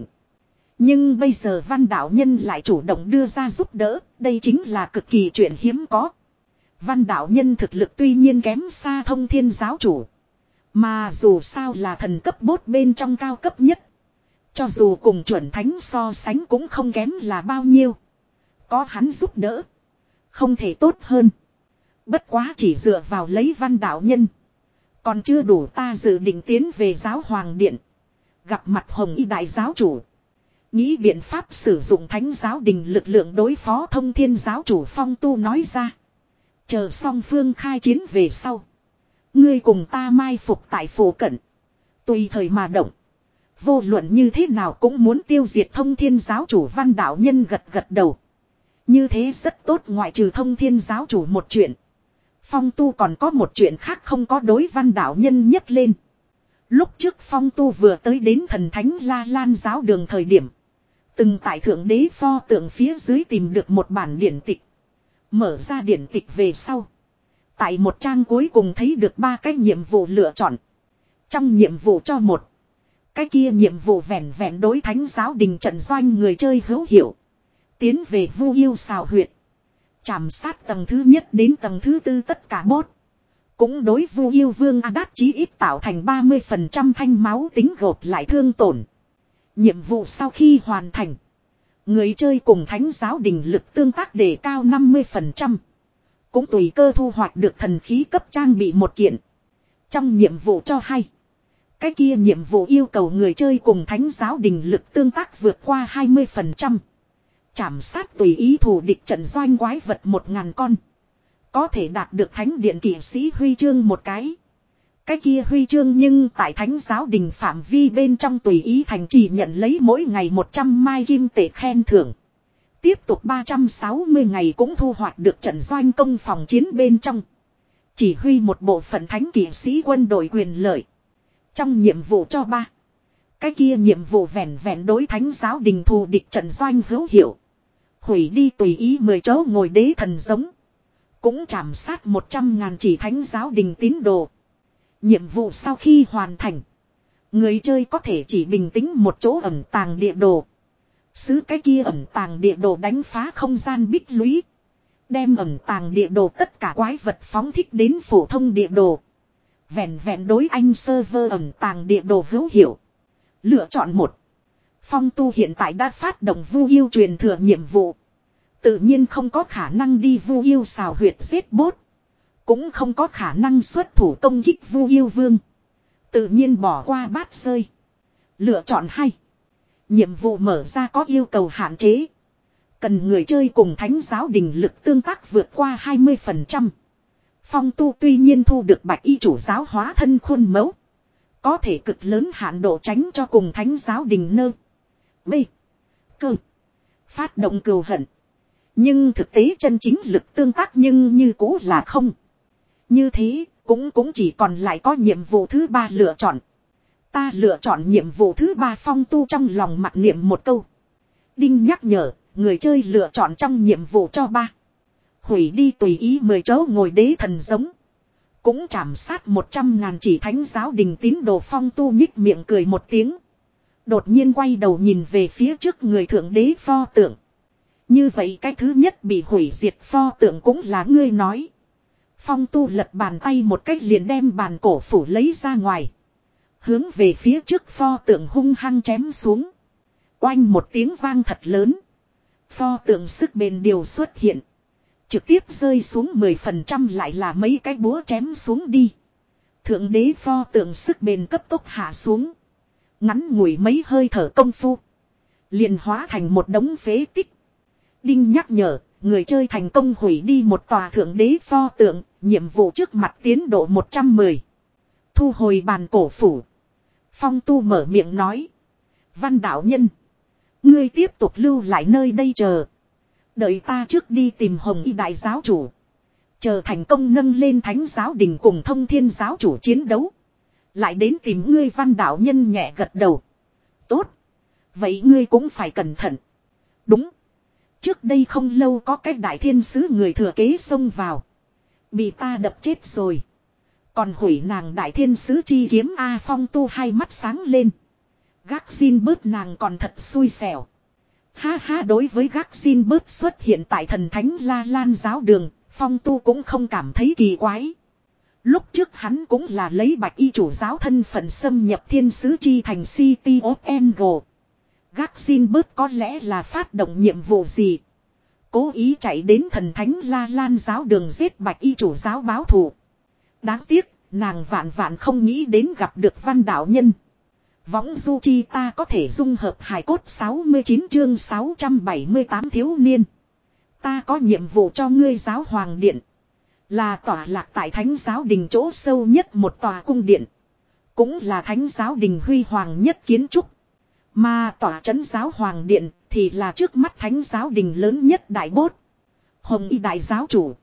Nhưng bây giờ Văn đạo nhân lại chủ động đưa ra giúp đỡ, đây chính là cực kỳ chuyện hiếm có. Văn đạo nhân thực lực tuy nhiên kém xa Thông Thiên giáo chủ. Mà dù sao là thần cấp bốt bên trong cao cấp nhất. Cho dù cùng chuẩn thánh so sánh cũng không kém là bao nhiêu. Có hắn giúp đỡ. Không thể tốt hơn. Bất quá chỉ dựa vào lấy Văn đạo nhân. Còn chưa đủ, ta dự định tiến về giáo hoàng điện. Gặp mặt Hồng Y đại giáo chủ. Nghĩ biện pháp sử dụng thánh giáo đình lực lượng đối phó Thông Thiên giáo chủ. Phong tu nói ra. Chờ song phương khai chiến về sau. Ngươi cùng ta mai phục tại phủ cận. Tùy thời mà động. Vô luận như thế nào cũng muốn tiêu diệt Thông Thiên giáo chủ. Văn đạo nhân gật gật đầu. Như thế rất tốt, ngoại trừ Thông Thiên giáo chủ một chuyện. Phong tu còn có một chuyện khác không có đối Văn đạo nhân nhấc lên. Lúc trước Phong tu vừa tới đến thần thánh La Lan giáo đường thời điểm. Từng tại thượng đế pho tượng phía dưới tìm được một bản điển tịch. Mở ra điển tịch về sau. Tại một trang cuối cùng thấy được ba cái nhiệm vụ lựa chọn. Trong nhiệm vụ cho một. Cái kia nhiệm vụ vẹn vẹn đối thánh giáo đình trận doanh người chơi hữu hiệu. Tiến về Vu Yêu xào huyệt. Chảm sát tầng thứ nhất đến tầng thứ tư tất cả bốt. Cũng đối Vu Yêu Vương Adat chí ít tạo thành ba mươi phần trăm thanh máu tính gộp lại thương tổn. Nhiệm vụ sau khi hoàn thành. Người chơi cùng thánh giáo đình lực tương tác đề cao năm mươi phần trăm. Cũng tùy cơ thu hoạch được thần khí cấp trang bị một kiện. Trong nhiệm vụ cho hay. Cái kia nhiệm vụ yêu cầu người chơi cùng thánh giáo đình lực tương tác vượt qua hai mươi phần trăm. Chảm sát tùy ý thủ địch trận doanh quái vật một ngàn con. Có thể đạt được thánh điện kỵ sĩ huy chương một cái. Cái kia huy chương nhưng tại thánh giáo đình phạm vi bên trong tùy ý thành trì nhận lấy mỗi ngày một trăm mai kim tệ khen thưởng. Tiếp tục ba trăm sáu mươi ngày cũng thu hoạch được trận doanh công phòng chiến bên trong. Chỉ huy một bộ phận thánh kỵ sĩ quân đội quyền lợi. Trong nhiệm vụ cho ba. Cái kia nhiệm vụ vẹn vẹn đối thánh giáo đình thù địch trận doanh hữu hiệu. Hủy đi tùy ý mười chỗ ngồi đế thần giống. Cũng chảm sát một trăm ngàn chỉ thánh giáo đình tín đồ. Nhiệm vụ sau khi hoàn thành. Người chơi có thể chỉ bình tĩnh một chỗ ẩn tàng địa đồ. Xứ cái kia ẩn tàng địa đồ đánh phá không gian bích lũy. Đem ẩn tàng địa đồ tất cả quái vật phóng thích đến phổ thông địa đồ. Vẹn vẹn đối anh server ẩn tàng địa đồ hữu hiệu. Lựa chọn một. Phong tu hiện tại đã phát động Vu Yêu truyền thừa nhiệm vụ. Tự nhiên không có khả năng đi Vu Yêu xào huyệt giết bốt. Cũng không có khả năng xuất thủ công kích Vu Yêu Vương. Tự nhiên bỏ qua bát rơi. Lựa chọn hai. Nhiệm vụ mở ra có yêu cầu hạn chế. Cần người chơi cùng thánh giáo đình lực tương tác vượt qua hai mươi phần trăm. Phong tu tuy nhiên thu được bạch y chủ giáo hóa thân khuôn mẫu. Có thể cực lớn hạn độ tránh cho cùng thánh giáo đình nơ. B. Cơ. Phát động cừu hận. Nhưng thực tế chân chính lực tương tác nhưng như cũ là không. Như thế cũng cũng chỉ còn lại có nhiệm vụ thứ ba lựa chọn. Ta lựa chọn nhiệm vụ thứ ba. Phong tu trong lòng mặc niệm một câu. Đinh nhắc nhở, người chơi lựa chọn trong nhiệm vụ cho ba. Hủy đi tùy ý mười chỗ ngồi đế thần giống. Cũng chảm sát một trăm ngàn chỉ thánh giáo đình tín đồ. Phong tu nhích miệng cười một tiếng. Đột nhiên quay đầu nhìn về phía trước người thượng đế pho tượng. Như vậy cái thứ nhất bị hủy diệt pho tượng cũng là ngươi nói. Phong tu lật bàn tay một cách liền đem bàn cổ phủ lấy ra ngoài. Hướng về phía trước pho tượng hung hăng chém xuống. Oanh một tiếng vang thật lớn. Pho tượng sức bền điều xuất hiện. Trực tiếp rơi xuống mười phần trăm lại là mấy cái búa chém xuống đi. Thượng đế pho tượng sức bền cấp tốc hạ xuống. Ngắn ngủi mấy hơi thở công phu. Liền hóa thành một đống phế tích. Đinh nhắc nhở, người chơi thành công hủy đi một tòa thượng đế pho tượng, nhiệm vụ trước mặt tiến độ một trăm mười. Thu hồi bàn cổ phủ. Phong tu mở miệng nói. Văn đạo nhân. Ngươi tiếp tục lưu lại nơi đây chờ. Đợi ta trước đi tìm Hồng Y đại giáo chủ. Chờ thành công nâng lên thánh giáo đình cùng Thông Thiên giáo chủ chiến đấu. Lại đến tìm ngươi. Văn đạo nhân nhẹ gật đầu. Tốt. Vậy ngươi cũng phải cẩn thận. Đúng. Trước đây không lâu có cái đại thiên sứ người thừa kế xông vào. Bị ta đập chết rồi. Còn hủy nàng đại thiên sứ chi kiếm A Phong Tu hai mắt sáng lên. Gác xin bớt nàng còn thật xui xẻo. Ha ha, đối với gác xin bớt xuất hiện tại thần thánh La Lan giáo đường, Phong Tu cũng không cảm thấy kỳ quái. Lúc trước hắn cũng là lấy bạch y chủ giáo thân phận xâm nhập thiên sứ chi thành City of Angel. Gác xin bớt có lẽ là phát động nhiệm vụ gì. Cố ý chạy đến thần thánh La Lan giáo đường giết bạch y chủ giáo báo thù. Đáng tiếc, nàng vạn vạn không nghĩ đến gặp được văn đạo nhân. Võng du chi ta có thể dung hợp hài cốt sáu mươi chín chương sáu trăm bảy mươi tám thiếu niên. Ta có nhiệm vụ cho ngươi giáo hoàng điện. Là tỏa lạc tại thánh giáo đình chỗ sâu nhất một tòa cung điện. Cũng là thánh giáo đình huy hoàng nhất kiến trúc. Mà tòa trấn giáo hoàng điện thì là trước mắt thánh giáo đình lớn nhất đại bốt. Hồng y đại giáo chủ.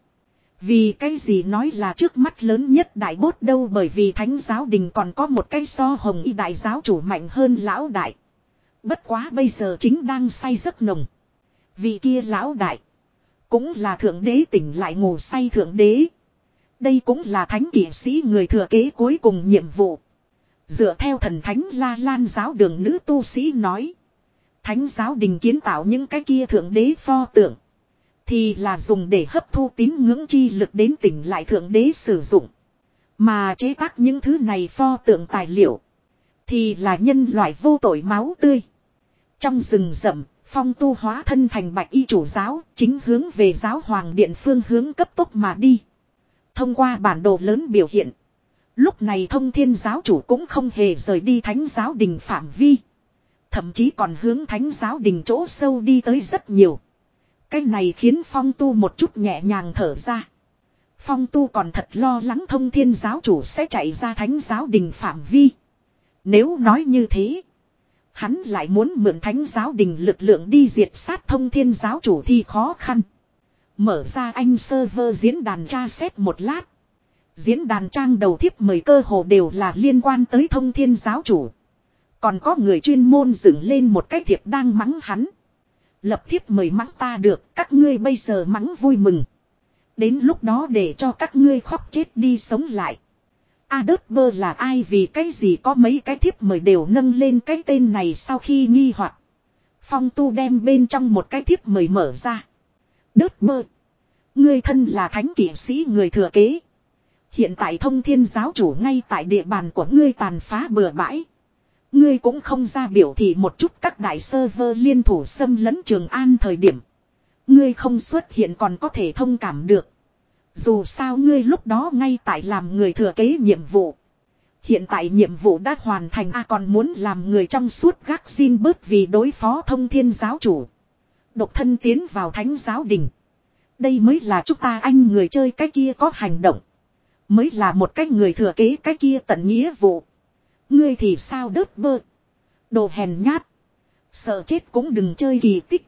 Vì cái gì nói là trước mắt lớn nhất đại bốt đâu, bởi vì thánh giáo đình còn có một cái so hồng y đại giáo chủ mạnh hơn lão đại. Bất quá bây giờ chính đang say giấc nồng. Vì kia lão đại. Cũng là thượng đế tỉnh lại ngủ say thượng đế. Đây cũng là thánh kỵ sĩ người thừa kế cuối cùng nhiệm vụ. Dựa theo thần thánh La Lan giáo đường nữ tu sĩ nói. Thánh giáo đình kiến tạo những cái kia thượng đế pho tượng. Thì là dùng để hấp thu tín ngưỡng chi lực đến tỉnh lại thượng đế sử dụng. Mà chế tác những thứ này pho tượng tài liệu. Thì là nhân loại vô tội máu tươi. Trong rừng rậm, Phong Tu hóa thân thành bạch y chủ giáo, chính hướng về giáo hoàng điện phương hướng cấp tốc mà đi. Thông qua bản đồ lớn biểu hiện. Lúc này Thông Thiên giáo chủ cũng không hề rời đi thánh giáo đình phạm vi. Thậm chí còn hướng thánh giáo đình chỗ sâu đi tới rất nhiều. Cái này khiến Phong Tu một chút nhẹ nhàng thở ra. Phong Tu còn thật lo lắng Thông Thiên giáo chủ sẽ chạy ra thánh giáo đình phạm vi. Nếu nói như thế, hắn lại muốn mượn thánh giáo đình lực lượng đi diệt sát Thông Thiên giáo chủ thì khó khăn. Mở ra anh server diễn đàn tra xét một lát. Diễn đàn trang đầu thiếp mời cơ hồ đều là liên quan tới Thông Thiên giáo chủ. Còn có người chuyên môn dựng lên một cái thiệp đang mắng hắn. Lập thiếp mời mắng ta được, các ngươi bây giờ mắng vui mừng. Đến lúc đó để cho các ngươi khóc chết đi sống lại. Adotber là ai, vì cái gì có mấy cái thiếp mời đều nâng lên cái tên này. Sau khi nghi hoặc, Phong Tu đem bên trong một cái thiếp mời mở ra. Adotber, ngươi thân là thánh kỵ sĩ người thừa kế. Hiện tại Thông Thiên giáo chủ ngay tại địa bàn của ngươi tàn phá bừa bãi. Ngươi cũng không ra biểu thị một chút các đại server liên thủ xâm lấn Trường An thời điểm. Ngươi không xuất hiện còn có thể thông cảm được. Dù sao ngươi lúc đó ngay tại làm người thừa kế nhiệm vụ. Hiện tại nhiệm vụ đã hoàn thành, a còn muốn làm người trong suốt gác xin bớt vì đối phó Thông Thiên giáo chủ. Độc thân tiến vào thánh giáo đình. Đây mới là chúng ta anh người chơi cái kia có hành động. Mới là một cái người thừa kế cái kia tận nghĩa vụ. Ngươi thì sao đớt bơ. Đồ hèn nhát. Sợ chết cũng đừng chơi kỳ tích.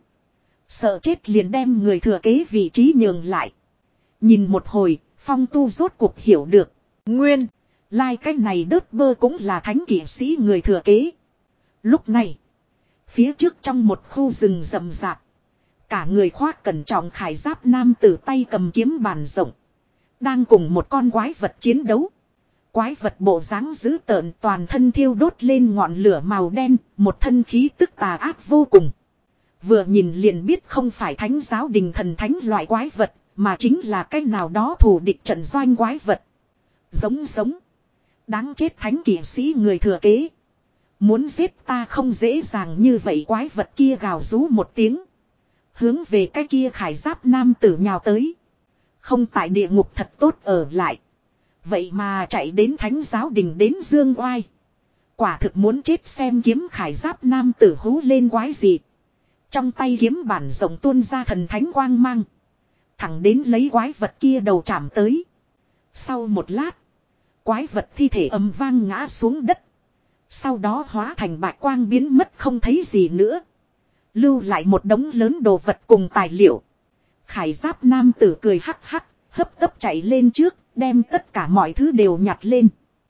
Sợ chết liền đem người thừa kế vị trí nhường lại. Nhìn một hồi, Phong Tu rốt cuộc hiểu được. Nguyên, lai like cái này đớt bơ cũng là thánh kỵ sĩ người thừa kế. Lúc này, phía trước trong một khu rừng rậm rạp. Cả người khoác cẩn trọng khải giáp nam tử tay cầm kiếm bàn rộng. Đang cùng một con quái vật chiến đấu. Quái vật bộ dáng dữ tợn, toàn thân thiêu đốt lên ngọn lửa màu đen, một thân khí tức tà ác vô cùng. Vừa nhìn liền biết không phải thánh giáo đình thần thánh loại quái vật, mà chính là cái nào đó thù địch trận doanh quái vật. Giống giống. Đáng chết thánh kỵ sĩ người thừa kế. Muốn giết ta không dễ dàng như vậy, quái vật kia gào rú một tiếng. Hướng về cái kia khải giáp nam tử nhào tới. Không tại địa ngục thật tốt ở lại. Vậy mà chạy đến thánh giáo đình đến dương oai. Quả thực muốn chết xem kiếm khải giáp nam tử hú lên quái gì. Trong tay kiếm bản rộng tuôn ra thần thánh quang mang. Thẳng đến lấy quái vật kia đầu chạm tới. Sau một lát. Quái vật thi thể ầm vang ngã xuống đất. Sau đó hóa thành bạch quang biến mất không thấy gì nữa. Lưu lại một đống lớn đồ vật cùng tài liệu. Khải giáp nam tử cười hắc hắc. Hấp tấp chạy lên trước. Đem tất cả mọi thứ đều nhặt lên.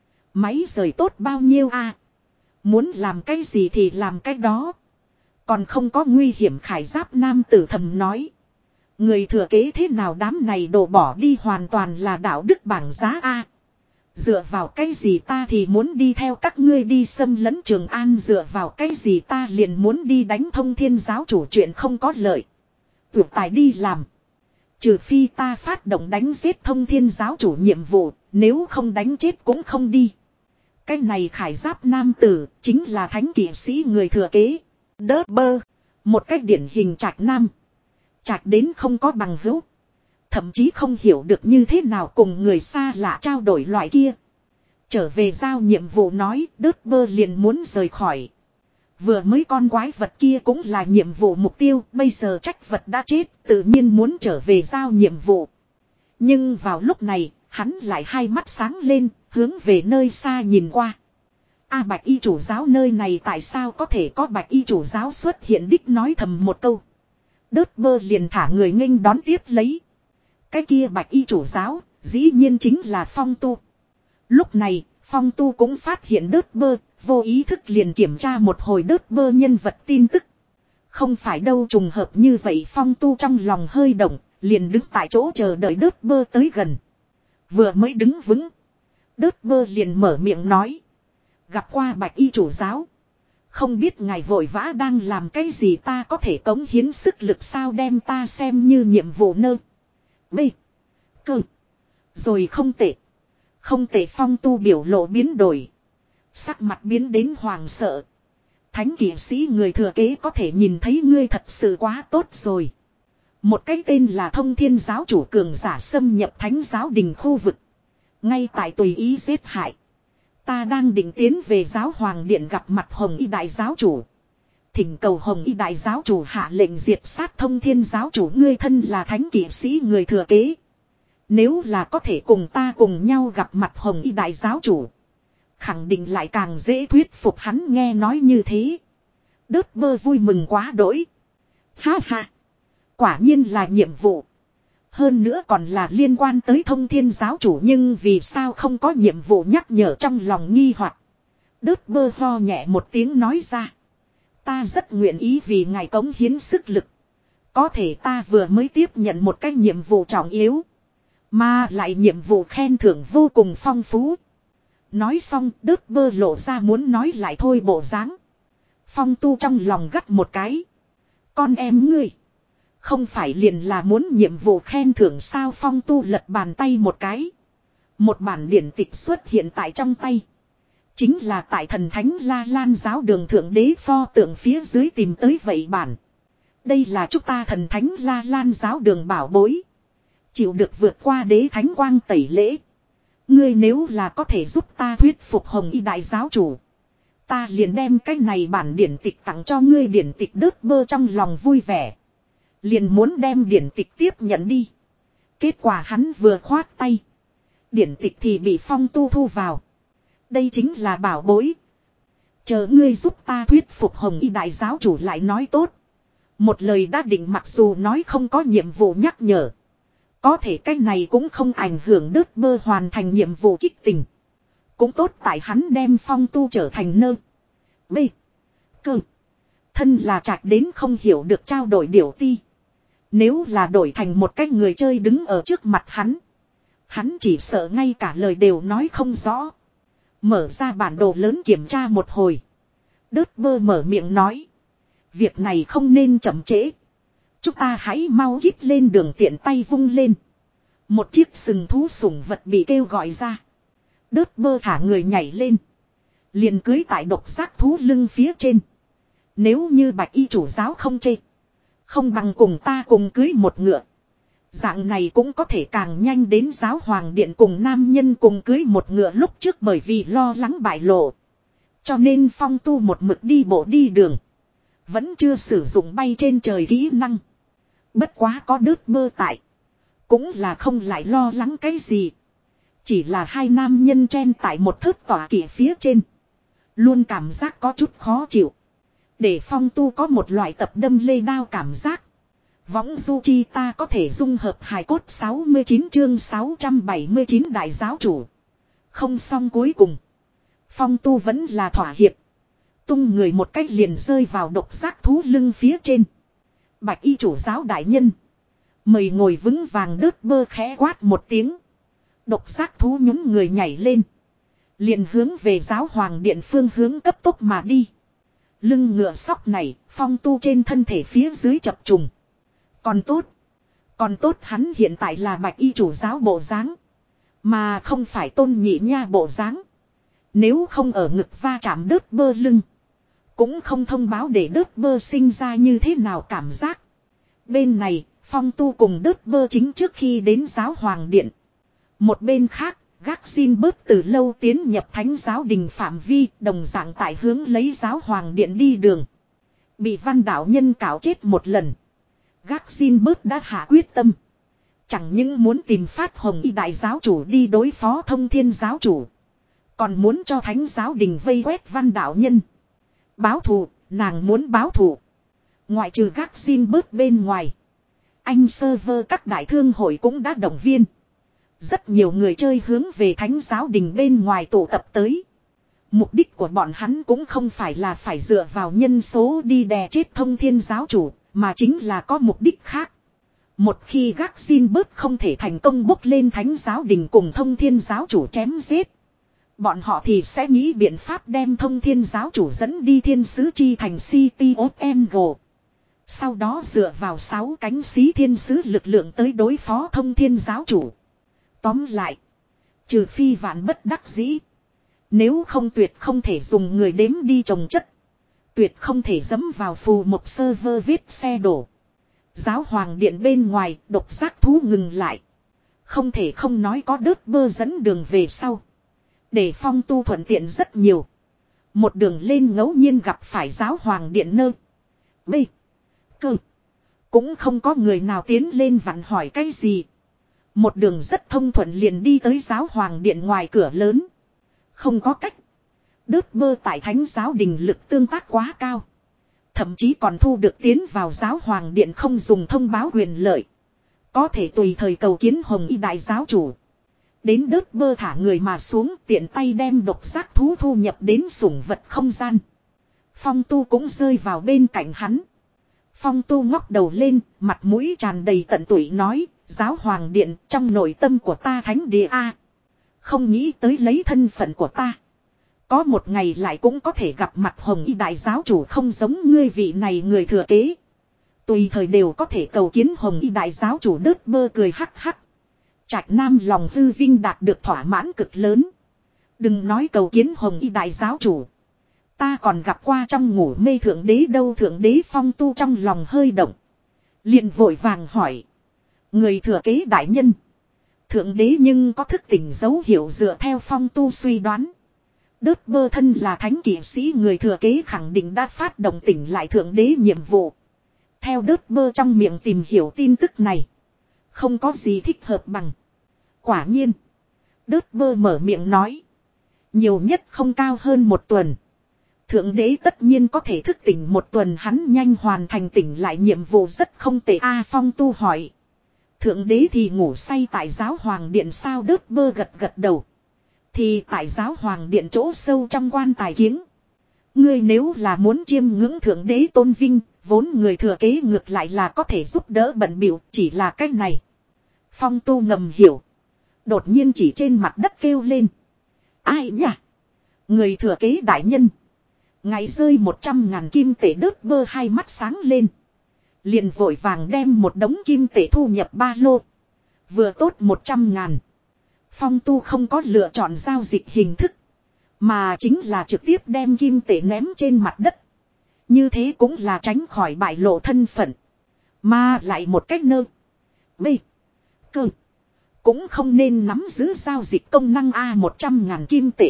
Máy rời tốt bao nhiêu a? À? Muốn làm cái gì thì làm cái đó. Còn không có nguy hiểm, khải giáp nam tử thầm nói. Người thừa kế thế nào đám này đổ bỏ đi hoàn toàn là đạo đức bảng giá A. Dựa vào cái gì ta thì muốn đi theo các ngươi đi xâm lấn Trường An, dựa vào cái gì ta liền muốn đi đánh Thông Thiên giáo chủ, chuyện không có lợi. Tuyệt tài đi làm. Trừ phi ta phát động đánh giết Thông Thiên giáo chủ nhiệm vụ, nếu không đánh chết cũng không đi. Cái này khải giáp nam tử, chính là thánh kỵ sĩ người thừa kế. Đớt bơ, một cách điển hình trạch nam. Trạch đến không có bằng hữu. Thậm chí không hiểu được như thế nào cùng người xa lạ trao đổi loại kia. Trở về giao nhiệm vụ nói, đớt bơ liền muốn rời khỏi. Vừa mới con quái vật kia cũng là nhiệm vụ mục tiêu, bây giờ trách vật đã chết, tự nhiên muốn trở về giao nhiệm vụ. Nhưng vào lúc này, hắn lại hai mắt sáng lên, hướng về nơi xa nhìn qua. A bạch y chủ giáo nơi này tại sao có thể có bạch y chủ giáo xuất hiện, đích nói thầm một câu. Đớt bơ liền thả người nghênh đón tiếp lấy. Cái kia bạch y chủ giáo, dĩ nhiên chính là Phong Tu. Lúc này, Phong Tu cũng phát hiện đớt bơ, vô ý thức liền kiểm tra một hồi đớt bơ nhân vật tin tức. Không phải đâu, trùng hợp như vậy. Phong Tu trong lòng hơi động, liền đứng tại chỗ chờ đợi đớt bơ tới gần. Vừa mới đứng vững, đớt bơ liền mở miệng nói. Gặp qua bạch y chủ giáo. Không biết ngài vội vã đang làm cái gì, ta có thể cống hiến sức lực sao, đem ta xem như nhiệm vụ nơ. B. Cơ. Rồi không tệ. Không tệ. Phong Tu biểu lộ biến đổi. Sắc mặt biến đến hoàng sợ. Thánh kỵ sĩ người thừa kế có thể nhìn thấy ngươi thật sự quá tốt rồi. Một cái tên là Thông Thiên giáo chủ cường giả xâm nhập thánh giáo đình khu vực. Ngay tại tùy ý giết hại. Ta đang định tiến về giáo hoàng điện gặp mặt Hồng Y đại giáo chủ. Thỉnh cầu Hồng Y đại giáo chủ hạ lệnh diệt sát Thông Thiên giáo chủ, ngươi thân là thánh kỵ sĩ người thừa kế. Nếu là có thể cùng ta cùng nhau gặp mặt Hồng Y đại giáo chủ, khẳng định lại càng dễ thuyết phục hắn. Nghe nói như thế, đớt bơ vui mừng quá đỗi. Ha ha, quả nhiên là nhiệm vụ. Hơn nữa còn là liên quan tới Thông Thiên giáo chủ, nhưng vì sao không có nhiệm vụ nhắc nhở, trong lòng nghi hoặc. Đớt bơ ho nhẹ một tiếng nói ra. Ta rất nguyện ý vì ngài cống hiến sức lực. Có thể ta vừa mới tiếp nhận một cái nhiệm vụ trọng yếu. Mà lại nhiệm vụ khen thưởng vô cùng phong phú. Nói xong đớt bơ lộ ra muốn nói lại thôi bộ dáng. Phong Tu trong lòng gắt một cái. Con em ngươi, không phải liền là muốn nhiệm vụ khen thưởng sao? Phong Tu lật bàn tay một cái. Một bản điển tịch xuất hiện tại trong tay. Chính là tại thần thánh La Lan giáo đường thượng đế pho tượng phía dưới tìm tới vậy bản. Đây là chúng ta thần thánh La Lan giáo đường bảo bối. Chịu được vượt qua đế thánh quang tẩy lễ. Ngươi nếu là có thể giúp ta thuyết phục Hồng Y đại giáo chủ, ta liền đem cái này bản điển tịch tặng cho ngươi. Điển tịch đớt bơ trong lòng vui vẻ, liền muốn đem điển tịch tiếp nhận đi. Kết quả hắn vừa khoát tay, điển tịch thì bị Phong Tu thu vào. Đây chính là bảo bối. Chờ ngươi giúp ta thuyết phục Hồng Y đại giáo chủ lại nói tốt. Một lời đã định, mặc dù nói không có nhiệm vụ nhắc nhở, có thể cái này cũng không ảnh hưởng đớt bơ hoàn thành nhiệm vụ kích tình. Cũng tốt tại hắn đem Phong Tu trở thành nơ. B. Cơ. Thân là trạch đến không hiểu được trao đổi điều ti. Nếu là đổi thành một cái người chơi đứng ở trước mặt hắn, hắn chỉ sợ ngay cả lời đều nói không rõ. Mở ra bản đồ lớn kiểm tra một hồi, đớt bơ mở miệng nói. Việc này không nên chậm trễ. Chúng ta hãy mau hít lên đường, tiện tay vung lên. Một chiếc sừng thú sủng vật bị kêu gọi ra. Đớt bơ thả người nhảy lên, liền cưới tại độc giác thú lưng phía trên. Nếu như bạch y chủ giáo không chê, không bằng cùng ta cùng cưới một ngựa. Dạng này cũng có thể càng nhanh đến giáo hoàng điện cùng nam nhân cùng cưới một ngựa. Lúc trước bởi vì lo lắng bại lộ, cho nên Phong Tu một mực đi bộ đi đường, vẫn chưa sử dụng bay trên trời kỹ năng. Bất quá có đớt bơ tại, cũng là không lại lo lắng cái gì. Chỉ là hai nam nhân chen tại một thớt tỏa kỵ phía trên, luôn cảm giác có chút khó chịu, để Phong Tu có một loại tập đâm lê đao cảm giác. Võng du chi ta có thể dung hợp hài cốt. Sáu mươi chín chương sáu trăm bảy mươi chín đại giáo chủ. Không xong, cuối cùng Phong Tu vẫn là thỏa hiệp, tung người một cách liền rơi vào độc giác thú lưng phía trên. Bạch y chủ giáo đại nhân, Mời ngồi vững vàng đớt bơ khẽ quát một tiếng. Độc giác thú nhún người nhảy lên. Liền hướng về giáo hoàng điện phương hướng cấp tốc mà đi. Lưng ngựa sóc này, Phong Tu trên thân thể phía dưới chập trùng. Còn tốt. Còn tốt hắn hiện tại là bạch y chủ giáo bộ dáng, mà không phải Tôn Nhị Nha bộ dáng. Nếu không ở ngực va chạm đớt bơ lưng, cũng không thông báo để đớt bơ sinh ra như thế nào cảm giác. Bên này, Phong Tu cùng đớt bơ chính trước khi đến giáo hoàng điện. Một bên khác, gác xin bớt từ lâu tiến nhập thánh giáo đình phạm vi, đồng dạng tại hướng lấy giáo hoàng điện đi đường. Bị văn đạo nhân cạo chết một lần. Gác xin bớt đã hạ quyết tâm. Chẳng những muốn tìm phát hồng y đại giáo chủ đi đối phó thông thiên giáo chủ, còn muốn cho thánh giáo đình vây quét văn đạo nhân. Báo thù, nàng muốn báo thù. Ngoại trừ gác xin bớt bên ngoài, anh server các đại thương hội cũng đã động viên. Rất nhiều người chơi hướng về thánh giáo đình bên ngoài tụ tập tới. Mục đích của bọn hắn cũng không phải là phải dựa vào nhân số đi đè chết thông thiên giáo chủ, mà chính là có mục đích khác. Một khi gác xin bớt không thể thành công bốc lên thánh giáo đình cùng thông thiên giáo chủ chém giết, bọn họ thì sẽ nghĩ biện pháp đem thông thiên giáo chủ dẫn đi thiên sứ chi thành City of Angle. Sau đó dựa vào sáu cánh xí thiên sứ lực lượng tới đối phó thông thiên giáo chủ. Tóm lại, trừ phi vạn bất đắc dĩ, nếu không tuyệt không thể dùng người đếm đi trồng chất. Tuyệt không thể dẫm vào phù một server viết xe đổ. Giáo hoàng điện bên ngoài, độc giác thú ngừng lại. Không thể không nói có đớt bơ dẫn đường về sau, để Phong Tu thuận tiện rất nhiều. Một đường lên ngẫu nhiên gặp phải giáo hoàng điện nơ. B. Cơ. Cũng không có người nào tiến lên vặn hỏi cái gì. Một đường rất thông thuận liền đi tới giáo hoàng điện ngoài cửa lớn. Không có cách. Đớt bơ tại thánh giáo đình lực tương tác quá cao. Thậm chí còn thu được tiến vào giáo hoàng điện không dùng thông báo quyền lợi. Có thể tùy thời cầu kiến hồng y đại giáo chủ. Đến đớt bơ thả người mà xuống, tiện tay đem độc giác thú thu nhập đến sủng vật không gian. Phong Tu cũng rơi vào bên cạnh hắn. Phong Tu ngóc đầu lên, mặt mũi tràn đầy tận tụy nói, giáo hoàng điện trong nội tâm của ta thánh địa a. Không nghĩ tới lấy thân phận của ta, có một ngày lại cũng có thể gặp mặt hồng y đại giáo chủ, không giống ngươi vị này người thừa kế. Tùy thời đều có thể cầu kiến hồng y đại giáo chủ. Đớt bơ cười hắc hắc. Trạch Nam lòng hư vinh đạt được thỏa mãn cực lớn. Đừng nói cầu kiến hồng y đại giáo chủ, ta còn gặp qua trong ngủ mê thượng đế đâu. Thượng đế Phong Tu trong lòng hơi động, liền vội vàng hỏi, người thừa kế đại nhân, thượng đế nhưng có thức tỉnh dấu hiệu? Dựa theo Phong Tu suy đoán, đớt bơ thân là thánh kỵ sĩ, người thừa kế khẳng định đã phát động tỉnh lại thượng đế nhiệm vụ. Theo đớt bơ trong miệng tìm hiểu tin tức này, không có gì thích hợp bằng. Quả nhiên, đớt bơ mở miệng nói, nhiều nhất không cao hơn một tuần. Thượng đế tất nhiên có thể thức tỉnh một tuần, hắn nhanh hoàn thành tỉnh lại nhiệm vụ rất không tệ a. Phong Tu hỏi, thượng đế thì ngủ say tại giáo hoàng điện sao? Đớt bơ gật gật đầu. Thì tại giáo hoàng điện chỗ sâu trong quan tài kiếng. Ngươi nếu là muốn chiêm ngưỡng thượng đế tôn vinh, vốn người thừa kế ngược lại là có thể giúp đỡ bận bịu, chỉ là cách này. Phong Tu ngầm hiểu. Đột nhiên chỉ trên mặt đất kêu lên, ai nhỉ? Người thừa kế đại nhân, ngày rơi một trăm ngàn kim tệ. Đớt bơ hai mắt sáng lên, liền vội vàng đem một đống kim tệ thu nhập ba lô. Vừa tốt một trăm ngàn. Phong Tu không có lựa chọn giao dịch hình thức, mà chính là trực tiếp đem kim tệ ném trên mặt đất. Như thế cũng là tránh khỏi bại lộ thân phận. Mà lại một cách nơ. B. Cơ. Cũng không nên nắm giữ giao dịch công năng A. Một trăm ngàn kim tệ,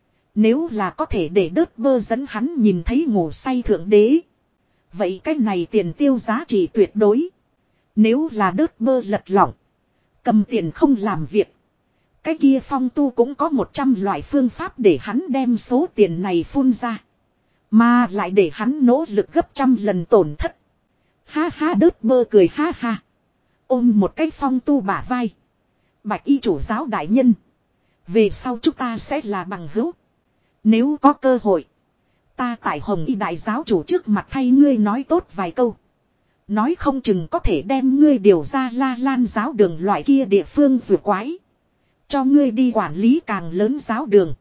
nếu là có thể để đớt bơ dẫn hắn nhìn thấy ngủ say thượng đế, vậy cái này tiền tiêu giá trị tuyệt đối. Nếu là đớt bơ lật lỏng, cầm tiền không làm việc, cái kia Phong Tu cũng có một trăm loại phương pháp để hắn đem số tiền này phun ra, mà lại để hắn nỗ lực gấp trăm lần tổn thất. Ha ha. Đớt bơ cười ha ha, ôm một cái Phong Tu bả vai. Bạch y chủ giáo đại nhân, về sau chúng ta sẽ là bằng hữu. Nếu có cơ hội, ta tại hồng y đại giáo chủ trước mặt thay ngươi nói tốt vài câu. Nói không chừng có thể đem ngươi điều ra La Lan giáo đường loại kia địa phương rùa quái. Cho ngươi đi quản lý càng lớn giáo đường.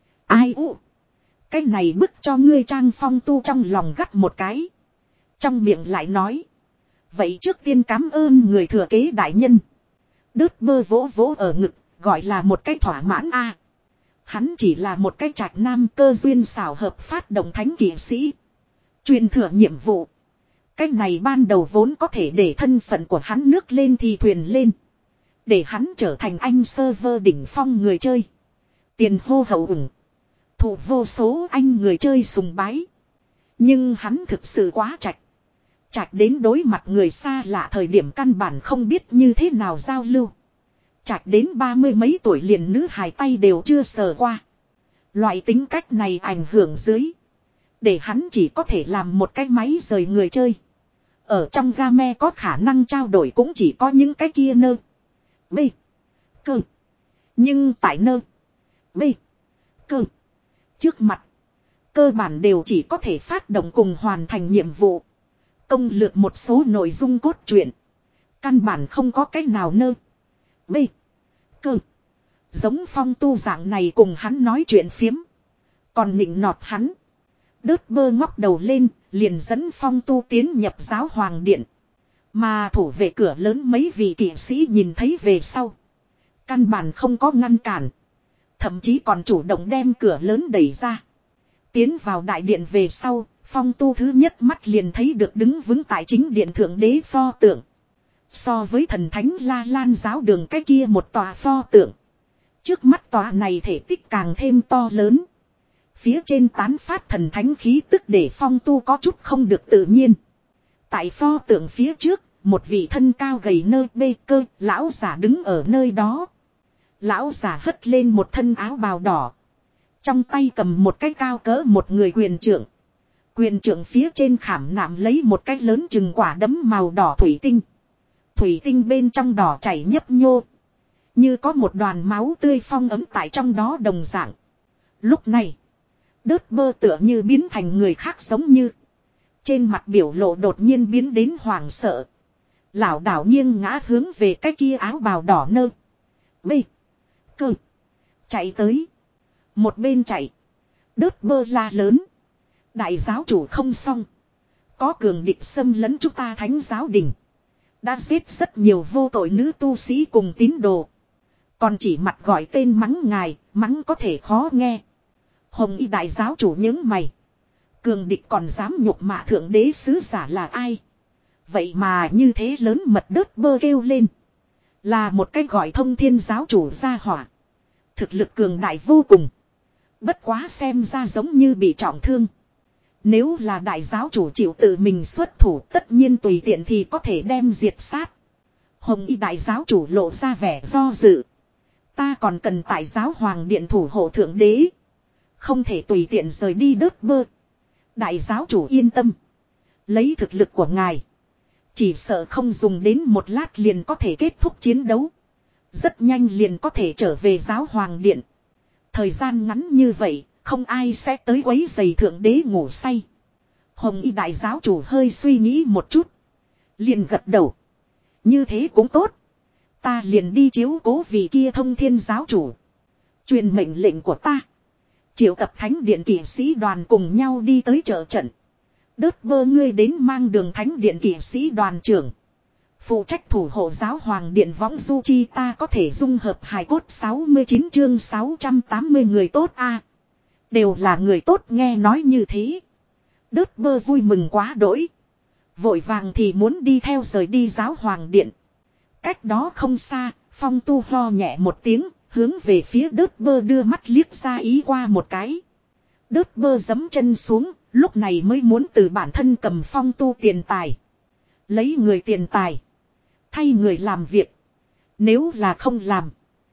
Ai u. Cái này bức cho ngươi Trang Phong Tu trong lòng gắt một cái. Trong miệng lại nói. Vậy trước tiên cảm ơn người thừa kế đại nhân. Đớt bơ vỗ vỗ ở ngực. Gọi là một cái thỏa mãn a. Hắn chỉ là một cái trạch nam cơ duyên xảo hợp phát động thánh kỵ sĩ. Truyền thừa nhiệm vụ. Cái này ban đầu vốn có thể để thân phận của hắn nước lên thì thuyền lên. Để hắn trở thành anh server đỉnh phong người chơi. Tiền hô hậu ủng. Thủ vô số anh người chơi sùng bái. Nhưng hắn thực sự quá trạch. Trạch đến đối mặt người xa lạ thời điểm căn bản không biết như thế nào giao lưu. Trạch đến ba mươi mấy tuổi liền nữ hài tay đều chưa sờ qua. Loại tính cách này ảnh hưởng dưới. Để hắn chỉ có thể làm một cái máy rời người chơi. Ở trong game có khả năng trao đổi cũng chỉ có những cái kia nơ. B. Cơ. Nhưng tại nơ. B. Cơ. Trước mặt. Cơ bản đều chỉ có thể phát động cùng hoàn thành nhiệm vụ. Công lược một số nội dung cốt truyện. Căn bản không có cách nào nơ. B. Cơ. Giống Phong Tu dạng này cùng hắn nói chuyện phiếm. Còn nịnh nọt hắn. Đớt bơ ngóc đầu lên, liền dẫn Phong Tu tiến nhập giáo hoàng điện. Mà thủ vệ cửa lớn mấy vị kỵ sĩ nhìn thấy về sau. Căn bản không có ngăn cản. Thậm chí còn chủ động đem cửa lớn đẩy ra. Tiến vào đại điện về sau, Phong Tu thứ nhất mắt liền thấy được đứng vững tại chính điện thượng đế pho tượng. So với thần thánh La Lan giáo đường cái kia một tòa pho tượng. Trước mắt tòa này thể tích càng thêm to lớn. Phía trên tán phát thần thánh khí tức để Phong Tu có chút không được tự nhiên. Tại pho tượng phía trước, một vị thân cao gầy nơi bê cơ, lão giả đứng ở nơi đó. Lão giả hất lên một thân áo bào đỏ. Trong tay cầm một cái cao cỡ một người quyền trượng. Quyền trượng phía trên khảm nạm lấy một cái lớn chừng quả đấm màu đỏ thủy tinh. Thủy tinh bên trong đỏ chảy nhấp nhô. Như có một đoàn máu tươi phong ấm tại trong đó đồng dạng. Lúc này, đớt bơ tựa như biến thành người khác giống như. Trên mặt biểu lộ đột nhiên biến đến hoảng sợ. Lảo đảo nghiêng ngã hướng về cái kia áo bào đỏ nơ. B. Cơ. Chạy tới. Một bên chạy. Đớt bơ la lớn. Đại giáo chủ không xong. Có cường địch xâm lấn chúng ta thánh giáo đình. Đã giết rất nhiều vô tội nữ tu sĩ cùng tín đồ. Còn chỉ mặt gọi tên mắng ngài. Mắng có thể khó nghe. Hồng y đại giáo chủ những mày. Cường địch còn dám nhục mạ thượng đế sứ giả là ai. Vậy mà như thế lớn mật đớt bơ kêu lên. Là một cái gọi thông thiên giáo chủ gia hỏa. Thực lực cường đại vô cùng. Bất quá xem ra giống như bị trọng thương. Nếu là đại giáo chủ chịu tự mình xuất thủ tất nhiên tùy tiện thì có thể đem diệt sát. Hồng y đại giáo chủ lộ ra vẻ do dự. Ta còn cần tại giáo hoàng điện thủ hộ thượng đế. Không thể tùy tiện rời đi đớt bơ. Đại giáo chủ yên tâm. Lấy thực lực của ngài. Chỉ sợ không dùng đến một lát liền có thể kết thúc chiến đấu. Rất nhanh liền có thể trở về giáo hoàng điện. Thời gian ngắn như vậy, không ai sẽ tới quấy giày thượng đế ngủ say. Hồng y đại giáo chủ hơi suy nghĩ một chút. Liền gật đầu. Như thế cũng tốt. Ta liền đi chiếu cố vị kia thông thiên giáo chủ. Truyền mệnh lệnh của ta. Triệu tập thánh điện kỵ sĩ đoàn cùng nhau đi tới trợ trận. Đớt bơ ngươi đến mang đường thánh điện kỵ sĩ đoàn trưởng. Phụ trách thủ hộ giáo hoàng điện võng du chi ta có thể dung hợp hài cốt sáu mươi chín chương sáu trăm tám mươi người tốt a. Đều là người tốt nghe nói như thế. Đớt bơ vui mừng quá đỗi. Vội vàng thì muốn đi theo rời đi giáo hoàng điện. Cách đó không xa, Phong Tu ho nhẹ một tiếng, hướng về phía đớt bơ đưa mắt liếc ra ý qua một cái. Đớt bơ giẫm chân xuống, lúc này mới muốn từ bản thân cầm Phong Tu tiền tài. Lấy người tiền tài. Thay người làm việc. Nếu là không làm.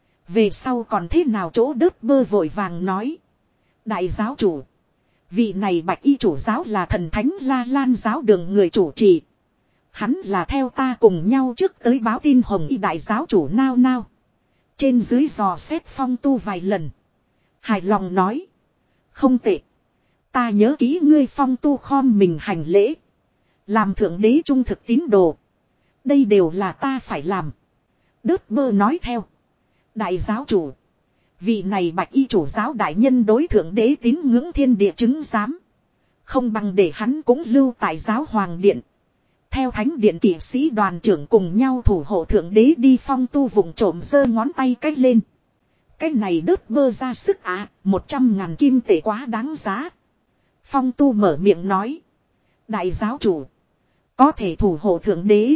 Về sau còn thế nào chỗ đớt bơ vội vàng nói. Đại giáo chủ. Vị này bạch y chủ giáo là thần thánh La Lan giáo đường người chủ trì. Hắn là theo ta cùng nhau trước tới báo tin hồng y đại giáo chủ nao nao. Trên dưới dò xét Phong Tu vài lần. Hài lòng nói. Không tệ. Ta nhớ kỹ ngươi Phong Tu khom mình hành lễ. Làm thượng đế trung thực tín đồ. Đây đều là ta phải làm. Đớt bơ nói theo. Đại giáo chủ. Vị này bạch y chủ giáo đại nhân đối thượng đế tín ngưỡng thiên địa chứng giám. Không bằng để hắn cũng lưu tại giáo hoàng điện. Theo thánh điện kỵ sĩ đoàn trưởng cùng nhau thủ hộ thượng đế đi. Phong tu vùng trộm giơ ngón tay cách lên. Cái này đớt bơ ra sức à, một trăm ngàn kim tệ quá đáng giá. Phong tu mở miệng nói. Đại giáo chủ. Có thể thủ hộ thượng đế.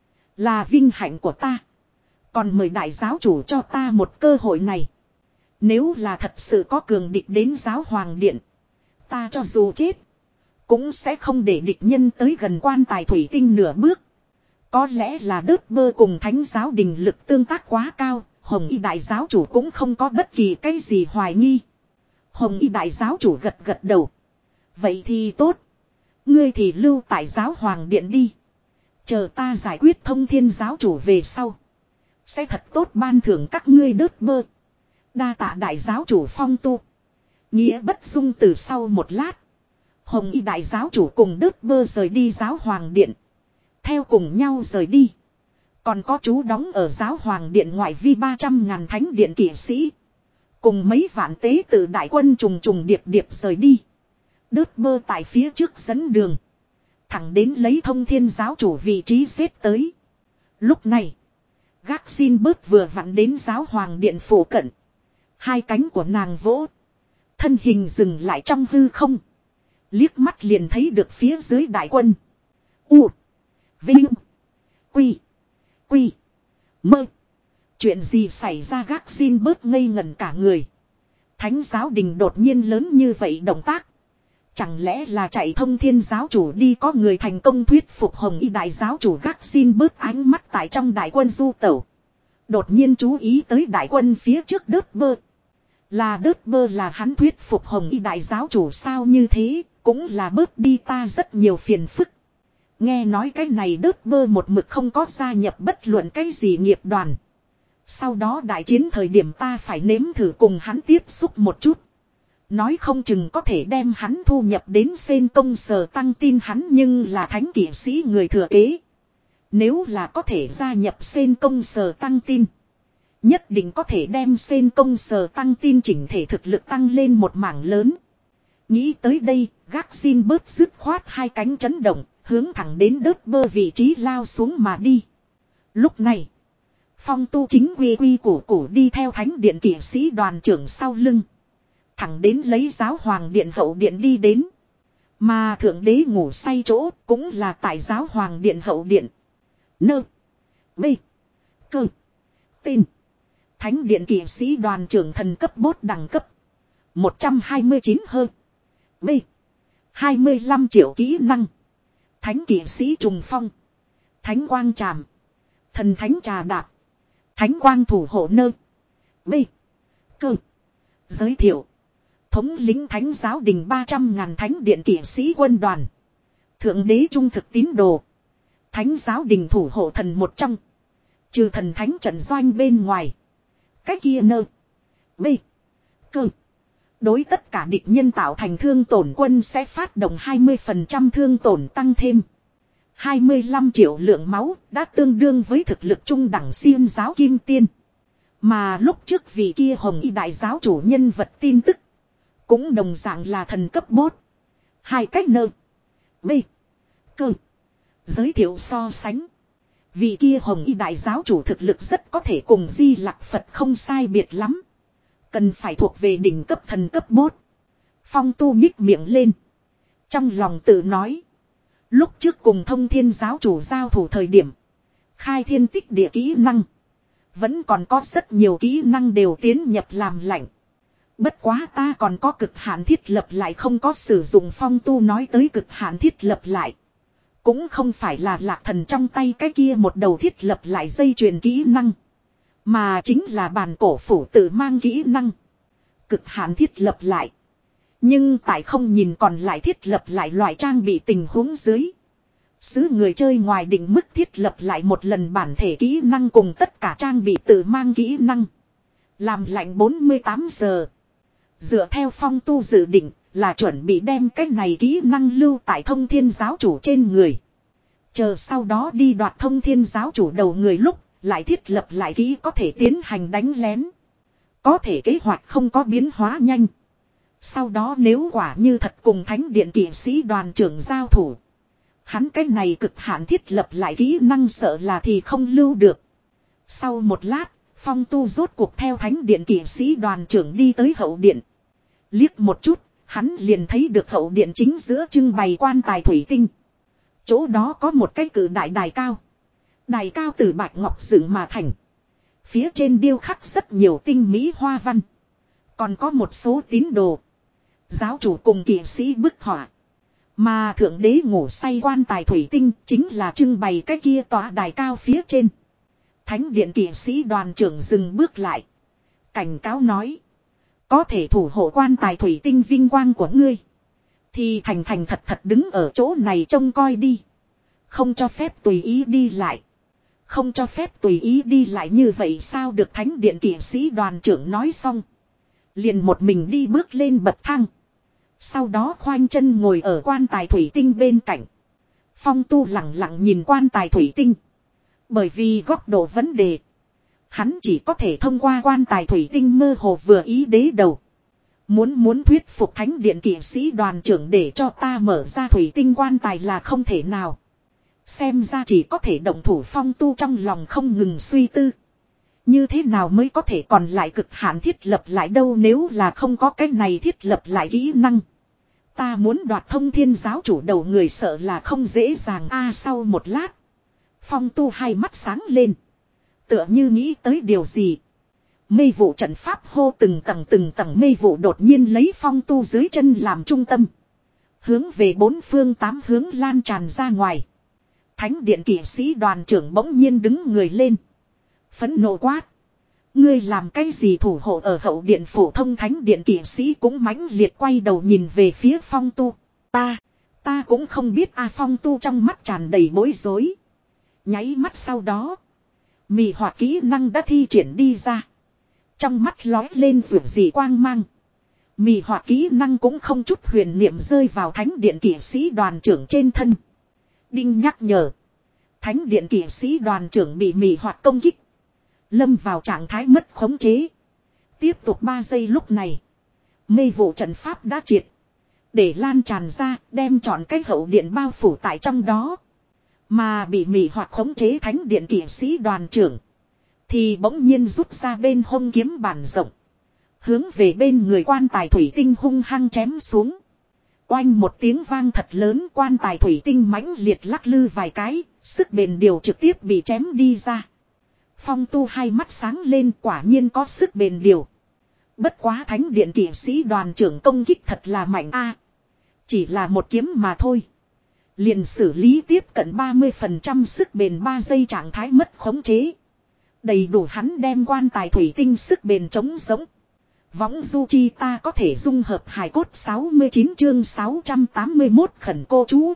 Là vinh hạnh của ta. Còn mời đại giáo chủ cho ta một cơ hội này. Nếu là thật sự có cường địch đến giáo hoàng điện. Ta cho dù chết. Cũng sẽ không để địch nhân tới gần quan tài thủy tinh nửa bước. Có lẽ là đớt bơ cùng thánh giáo đình lực tương tác quá cao. Hồng y đại giáo chủ cũng không có bất kỳ cái gì hoài nghi. Hồng y đại giáo chủ gật gật đầu. Vậy thì tốt. Ngươi thì lưu tại giáo hoàng điện đi. Chờ ta giải quyết thông thiên giáo chủ về sau. Sẽ thật tốt ban thưởng các ngươi đớt bơ. Đa tạ đại giáo chủ Phong tu. Nghĩa bất dung từ sau một lát. Hồng y đại giáo chủ cùng đớt bơ rời đi giáo hoàng điện. Theo cùng nhau rời đi. Còn có chú đóng ở giáo hoàng điện ngoại vi ba trăm ngàn thánh điện kỵ sĩ. Cùng mấy vạn tế tự đại quân trùng trùng điệp điệp rời đi. Đớt bơ tại phía trước dẫn đường. Thẳng đến lấy thông thiên giáo chủ vị trí xếp tới. Lúc này. Gác xin bớt vừa vặn đến giáo hoàng điện phủ cận. Hai cánh của nàng vỗ. Thân hình dừng lại trong hư không. Liếc mắt liền thấy được phía dưới đại quân. U. Vinh. Quy. Quy. Mơ. Chuyện gì xảy ra gác xin bớt ngây ngẩn cả người. Thánh giáo đình đột nhiên lớn như vậy động tác. Chẳng lẽ là chạy thông thiên giáo chủ đi có người thành công thuyết phục hồng y đại giáo chủ gác xin bớt ánh mắt tại trong đại quân du tẩu. Đột nhiên chú ý tới đại quân phía trước đớt bơ. Là đớt bơ là hắn thuyết phục hồng y đại giáo chủ sao như thế, cũng là bớt đi ta rất nhiều phiền phức. Nghe nói cái này đớt bơ một mực không có gia nhập bất luận cái gì nghiệp đoàn. Sau đó đại chiến thời điểm ta phải nếm thử cùng hắn tiếp xúc một chút. Nói không chừng có thể đem hắn thu nhập đến sen công sở tăng tin hắn nhưng là thánh kỵ sĩ người thừa kế. Nếu là có thể gia nhập sen công sở tăng tin. Nhất định có thể đem sen công sở tăng tin chỉnh thể thực lực tăng lên một mảng lớn. Nghĩ tới đây, gác xin bớt dứt khoát hai cánh chấn động, hướng thẳng đến đớt bơ vị trí lao xuống mà đi. Lúc này, Phong tu chính quy quy củ củ đi theo thánh điện kỵ sĩ đoàn trưởng sau lưng. Thẳng đến lấy giáo hoàng điện hậu điện đi đến. Mà thượng đế ngủ say chỗ cũng là tại giáo hoàng điện hậu điện. Nơ. B. Cơ. Tên. Thánh điện kỵ sĩ đoàn trưởng thần cấp bốt đẳng cấp. một trăm hai mươi chín hơn. B. hai mươi lăm triệu kỹ năng. Thánh kỵ sĩ trùng phong. Thánh quang tràm. Thần thánh trà đạp. Thánh quang thủ hộ nơ. B. Cơ. Giới thiệu. Thống lĩnh thánh giáo đình ba trăm ngàn thánh điện kỵ sĩ quân đoàn. Thượng đế trung thực tín đồ. Thánh giáo đình thủ hộ thần một trong. Trừ thần thánh trận doanh bên ngoài. Cái kia nơ. B. Cơ. Đối tất cả địch nhân tạo thành thương tổn quân sẽ phát động hai mươi phần trăm thương tổn tăng thêm. hai mươi lăm triệu lượng máu đã tương đương với thực lực trung đẳng xiêm giáo kim tiên. Mà lúc trước vị kia hồng y đại giáo chủ nhân vật tin tức. Cũng đồng dạng là thần cấp bốt. Hai cách nơ. B. Cơ. Giới thiệu so sánh. Vị kia hồng y đại giáo chủ thực lực rất có thể cùng Di Lặc Phật không sai biệt lắm. Cần phải thuộc về đỉnh cấp thần cấp bốt. Phong tu nhích miệng lên. Trong lòng tự nói. Lúc trước cùng thông thiên giáo chủ giao thủ thời điểm. Khai thiên tích địa kỹ năng. Vẫn còn có rất nhiều kỹ năng đều tiến nhập làm lạnh. Bất quá ta còn có cực hạn thiết lập lại không có sử dụng. Phong tu nói tới cực hạn thiết lập lại. Cũng không phải là lạc thần trong tay cái kia một đầu thiết lập lại dây chuyền kỹ năng. Mà chính là bàn cổ phủ tự mang kỹ năng. Cực hạn thiết lập lại. Nhưng tại không nhìn còn lại thiết lập lại loại trang bị tình huống dưới. Sứ người chơi ngoài định mức thiết lập lại một lần bản thể kỹ năng cùng tất cả trang bị tự mang kỹ năng. Làm lạnh bốn mươi tám giờ. Dựa theo phong tu dự định là chuẩn bị đem cái này kỹ năng lưu tại thông thiên giáo chủ trên người. Chờ sau đó đi đoạt thông thiên giáo chủ đầu người lúc, lại thiết lập lại kỹ có thể tiến hành đánh lén. Có thể kế hoạch không có biến hóa nhanh. Sau đó nếu quả như thật cùng thánh điện kỵ sĩ đoàn trưởng giao thủ. Hắn cái này cực hạn thiết lập lại kỹ năng sợ là thì không lưu được. Sau một lát, Phong Tu rốt cuộc theo thánh điện kỵ sĩ đoàn trưởng đi tới hậu điện. Liếc một chút, hắn liền thấy được hậu điện chính giữa trưng bày quan tài thủy tinh. Chỗ đó có một cái cử đại đài cao. Đài cao từ bạch ngọc dựng mà thành. Phía trên điêu khắc rất nhiều tinh mỹ hoa văn. Còn có một số tín đồ. Giáo chủ cùng kỵ sĩ bức họa. Mà thượng đế ngủ say quan tài thủy tinh chính là trưng bày cái kia tòa đài cao phía trên. Thánh điện kỵ sĩ đoàn trưởng dừng bước lại. Cảnh cáo nói. Có thể thủ hộ quan tài thủy tinh vinh quang của ngươi. Thì thành thành thật thật đứng ở chỗ này trông coi đi. Không cho phép tùy ý đi lại. Không cho phép tùy ý đi lại như vậy sao được thánh điện kỵ sĩ đoàn trưởng nói xong. Liền một mình đi bước lên bậc thang. Sau đó khoanh chân ngồi ở quan tài thủy tinh bên cạnh. Phong Tu lặng lặng nhìn quan tài thủy tinh. Bởi vì góc độ vấn đề. Hắn chỉ có thể thông qua quan tài thủy tinh mơ hồ vừa ý đế đầu. Muốn muốn thuyết phục thánh điện kỵ sĩ đoàn trưởng để cho ta mở ra thủy tinh quan tài là không thể nào. Xem ra chỉ có thể động thủ. Phong Tu trong lòng không ngừng suy tư. Như thế nào mới có thể còn lại cực hạn thiết lập lại đâu nếu là không có cái này thiết lập lại kỹ năng. Ta muốn đoạt thông thiên giáo chủ đầu người sợ là không dễ dàng a. Sau một lát. Phong Tu hai mắt sáng lên. Tựa như nghĩ tới điều gì. Mê vụ trận pháp hô từng tầng từng tầng mê vụ đột nhiên lấy Phong Tu dưới chân làm trung tâm. Hướng về bốn phương tám hướng lan tràn ra ngoài. Thánh điện kỵ sĩ đoàn trưởng bỗng nhiên đứng người lên. Phẫn nộ quát. Ngươi làm cái gì thủ hộ ở hậu điện phổ thông thánh điện kỵ sĩ cũng mãnh liệt quay đầu nhìn về phía Phong Tu. Ta, ta cũng không biết a. Phong Tu trong mắt tràn đầy bối rối. Nháy mắt sau đó. Mị hoạt kỹ năng đã thi triển đi ra. Trong mắt lói lên rủi dị quang mang. Mị hoạt kỹ năng cũng không chút huyền niệm rơi vào thánh điện kỵ sĩ đoàn trưởng trên thân. Đinh nhắc nhở. Thánh điện kỵ sĩ đoàn trưởng bị mị hoạt công kích. Lâm vào trạng thái mất khống chế. Tiếp tục ba giây lúc này. Mê vụ trận pháp đã triệt. Để lan tràn ra đem trọn cái hậu điện bao phủ tại trong đó. Mà bị mị hoạt khống chế thánh điện kỵ sĩ đoàn trưởng. Thì bỗng nhiên rút ra bên hông kiếm bản rộng. Hướng về bên người quan tài thủy tinh hung hăng chém xuống. Oanh một tiếng vang thật lớn quan tài thủy tinh mãnh liệt lắc lư vài cái. Sức bền điều trực tiếp bị chém đi ra. Phong Tu hai mắt sáng lên quả nhiên có sức bền điều. Bất quá thánh điện kỵ sĩ đoàn trưởng công kích thật là mạnh a. Chỉ là một kiếm mà thôi. Liền xử lý tiếp cận ba mươi phần trăm sức bền ba giây trạng thái mất khống chế. Đầy đủ hắn đem quan tài thủy tinh sức bền chống sống. Võng du chi ta có thể dung hợp hài cốt sáu mươi chín chương sáu trăm tám mươi mốt khẩn cô chú.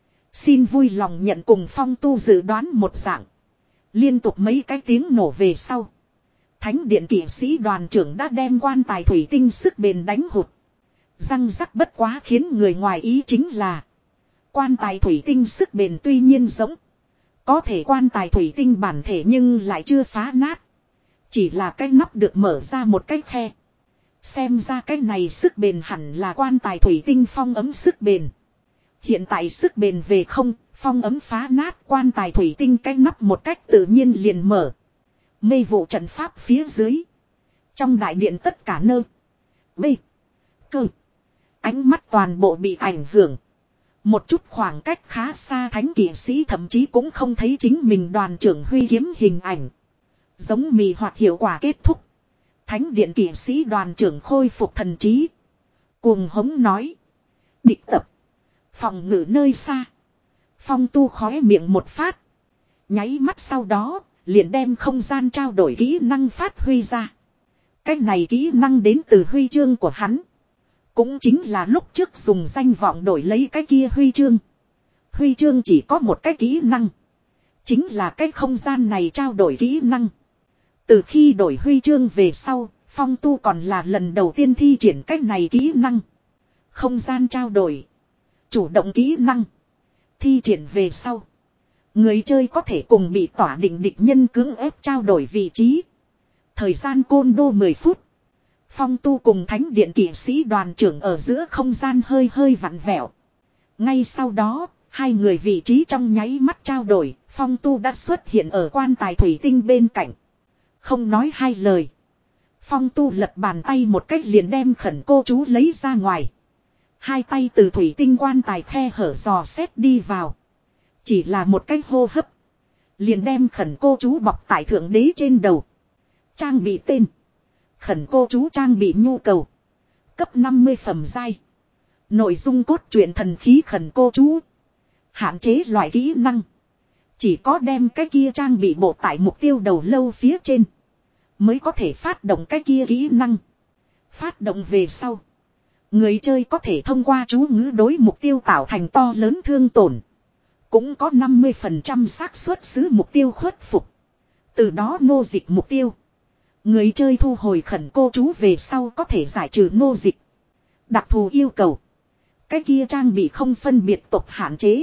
Xin vui lòng nhận cùng Phong Tu dự đoán một dạng. Liên tục mấy cái tiếng nổ về sau. Thánh điện kỵ sĩ đoàn trưởng đã đem quan tài thủy tinh sức bền đánh hụt. Răng rắc bất quá khiến người ngoài ý chính là. Quan tài thủy tinh sức bền tuy nhiên giống. Có thể quan tài thủy tinh bản thể nhưng lại chưa phá nát. Chỉ là cái nắp được mở ra một cái khe. Xem ra cái này sức bền hẳn là quan tài thủy tinh phong ấm sức bền. Hiện tại sức bền về không, phong ấm phá nát quan tài thủy tinh cái nắp một cách tự nhiên liền mở. Mê vụ trận pháp phía dưới. Trong đại điện tất cả nơ. Bê. Cơ. Ánh mắt toàn bộ bị ảnh hưởng. Một chút khoảng cách khá xa thánh kỵ sĩ thậm chí cũng không thấy chính mình đoàn trưởng huy kiếm hình ảnh. Giống mì hoạt hiệu quả kết thúc. Thánh điện kỵ sĩ đoàn trưởng khôi phục thần trí. Cuồng hống nói. Địch tập. Phòng ngự nơi xa. Phong Tu khóe miệng một phát. Nháy mắt sau đó, liền đem không gian trao đổi kỹ năng phát huy ra. Cái này kỹ năng đến từ huy chương của hắn. Cũng chính là lúc trước dùng danh vọng đổi lấy cái kia huy chương. Huy chương chỉ có một cái kỹ năng. Chính là cái không gian này trao đổi kỹ năng. Từ khi đổi huy chương về sau, Phong Tu còn là lần đầu tiên thi triển cái này kỹ năng. Không gian trao đổi. Chủ động kỹ năng. Thi triển về sau. Người chơi có thể cùng bị tỏa định địch nhân cưỡng ép trao đổi vị trí. Thời gian côn đô mười phút. Phong Tu cùng thánh điện kỵ sĩ đoàn trưởng ở giữa không gian hơi hơi vặn vẹo. Ngay sau đó, hai người vị trí trong nháy mắt trao đổi, Phong Tu đã xuất hiện ở quan tài thủy tinh bên cạnh. Không nói hai lời. Phong Tu lật bàn tay một cách liền đem khẩn cô chú lấy ra ngoài. Hai tay từ thủy tinh quan tài khe hở dò xét đi vào. Chỉ là một cách hô hấp. Liền đem khẩn cô chú bọc tại thượng đế trên đầu. Trang bị tên. Khẩn cô chú trang bị nhu cầu. Cấp năm mươi phẩm giai. Nội dung cốt truyện thần khí khẩn cô chú. Hạn chế loại kỹ năng. Chỉ có đem cái kia trang bị bộ tại mục tiêu đầu lâu phía trên. Mới có thể phát động cái kia kỹ năng. Phát động về sau. Người chơi có thể thông qua chú ngữ đối mục tiêu tạo thành to lớn thương tổn. Cũng có năm mươi phần trăm xác suất giữ mục tiêu khuất phục. Từ đó nô dịch mục tiêu. Người chơi thu hồi khẩn cô chú về sau có thể giải trừ nô dịch. Đặc thù yêu cầu. Cái kia trang bị không phân biệt tộc hạn chế.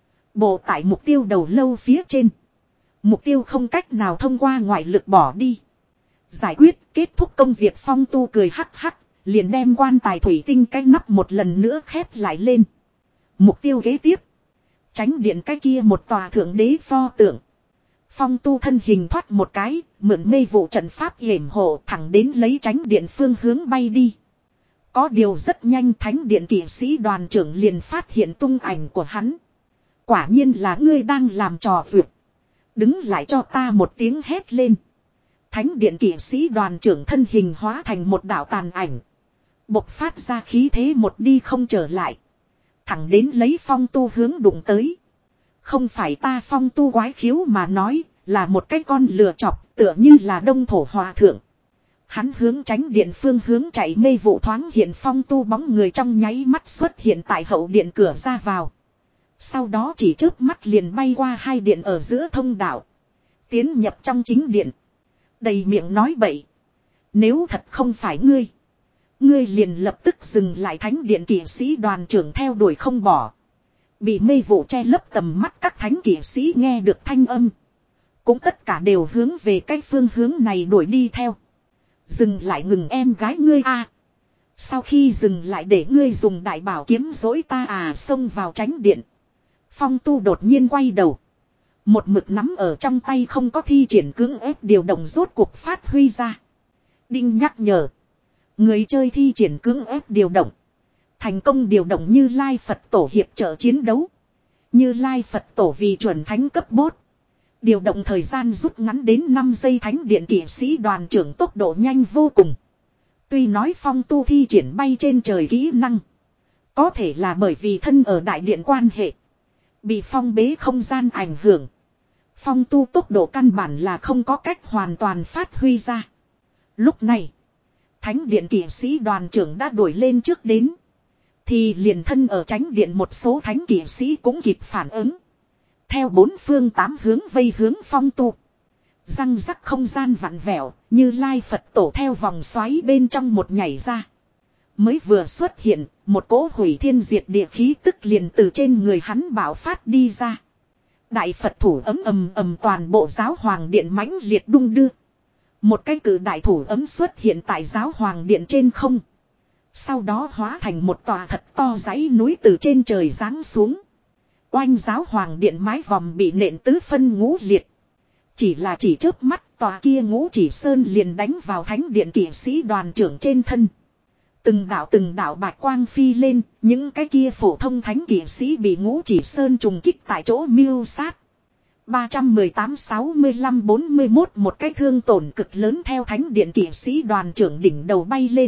Bộ tại mục tiêu đầu lâu phía trên. Mục tiêu không cách nào thông qua ngoại lực bỏ đi. Giải quyết kết thúc công việc. Phong Tu cười hắc hắc. Liền đem quan tài thủy tinh cái nắp một lần nữa khép lại lên. Mục tiêu kế tiếp. Tránh điện cái kia một tòa thượng đế pho tượng. Phong Tu thân hình thoát một cái. Mượn mê vụ trận pháp yểm hộ thẳng đến lấy tránh điện phương hướng bay đi. Có điều rất nhanh thánh điện kỵ sĩ đoàn trưởng liền phát hiện tung ảnh của hắn. Quả nhiên là ngươi đang làm trò vượt. Đứng lại cho ta một tiếng hét lên. Thánh điện kỵ sĩ đoàn trưởng thân hình hóa thành một đạo tàn ảnh. Bộc phát ra khí thế một đi không trở lại. Thẳng đến lấy Phong Tu hướng đụng tới. Không phải ta. Phong Tu quái khiếu mà nói. Là một cái con lừa chọc tựa như là đông thổ hòa thượng. Hắn hướng tránh điện phương hướng chạy mê vụ thoáng hiện. Phong Tu bóng người trong nháy mắt xuất hiện tại hậu điện cửa ra vào. Sau đó chỉ chớp mắt liền bay qua hai điện ở giữa thông đạo. Tiến nhập trong chính điện. Đầy miệng nói bậy. Nếu thật không phải ngươi. Ngươi liền lập tức dừng lại. Thánh điện kỵ sĩ đoàn trưởng theo đuổi không bỏ. Bị mê vụ che lấp tầm mắt các thánh kỵ sĩ nghe được thanh âm. Cũng tất cả đều hướng về cái phương hướng này đuổi đi theo. Dừng lại ngừng em gái ngươi a. Sau khi dừng lại để ngươi dùng đại bảo kiếm dối ta à. Xông vào tránh điện. Phong Tu đột nhiên quay đầu. Một mực nắm ở trong tay không có thi triển cưỡng ép điều động rốt cuộc phát huy ra. Đinh nhắc nhở. Người chơi thi triển cưỡng ép điều động. Thành công điều động Như Lai Phật Tổ hiệp trợ chiến đấu. Như Lai Phật Tổ vì chuẩn thánh cấp bốt. Điều động thời gian rút ngắn đến năm giây. Thánh điện kỵ sĩ đoàn trưởng tốc độ nhanh vô cùng. Tuy nói Phong Tu thi triển bay trên trời kỹ năng. Có thể là bởi vì thân ở đại điện quan hệ. Bị phong bế không gian ảnh hưởng. Phong Tu tốc độ căn bản là không có cách hoàn toàn phát huy ra. Lúc này. Thánh điện kỵ sĩ đoàn trưởng đã đuổi lên trước đến. Thì liền thân ở tránh điện một số thánh kỵ sĩ cũng kịp phản ứng. Theo bốn phương tám hướng vây hướng Phong Tu. Răng rắc không gian vặn vẹo. Như Lai Phật Tổ theo vòng xoáy bên trong một nhảy ra. Mới vừa xuất hiện. Một cỗ hủy thiên diệt địa khí tức liền từ trên người hắn bạo phát đi ra. Đại Phật thủ ấm ầm ầm toàn bộ giáo hoàng điện mãnh liệt đung đưa. Một cái cử đại thủ ấm xuất hiện tại giáo hoàng điện trên không. Sau đó hóa thành một tòa thật to dãy núi từ trên trời giáng xuống. Oanh giáo hoàng điện mái vòm bị nện tứ phân ngũ liệt. Chỉ là chỉ chớp mắt tòa kia ngũ chỉ sơn liền đánh vào thánh điện kỵ sĩ đoàn trưởng trên thân. Từng đạo từng đạo bạch quang phi lên, những cái kia phổ thông thánh kỵ sĩ bị ngũ chỉ sơn trùng kích tại chỗ mưu sát. ba trăm mười tám sáu mươi lăm bốn mươi mốt một cái thương tổn cực lớn theo thánh điện kỵ sĩ đoàn trưởng đỉnh đầu bay lên.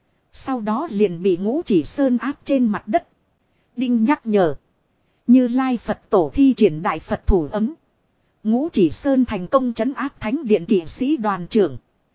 Sau đó liền bị ngũ chỉ sơn áp trên mặt đất. Đinh nhắc nhở. Như Lai Phật Tổ thi triển đại Phật thủ ấm. Ngũ chỉ sơn thành công trấn áp thánh điện kỵ sĩ đoàn trưởng.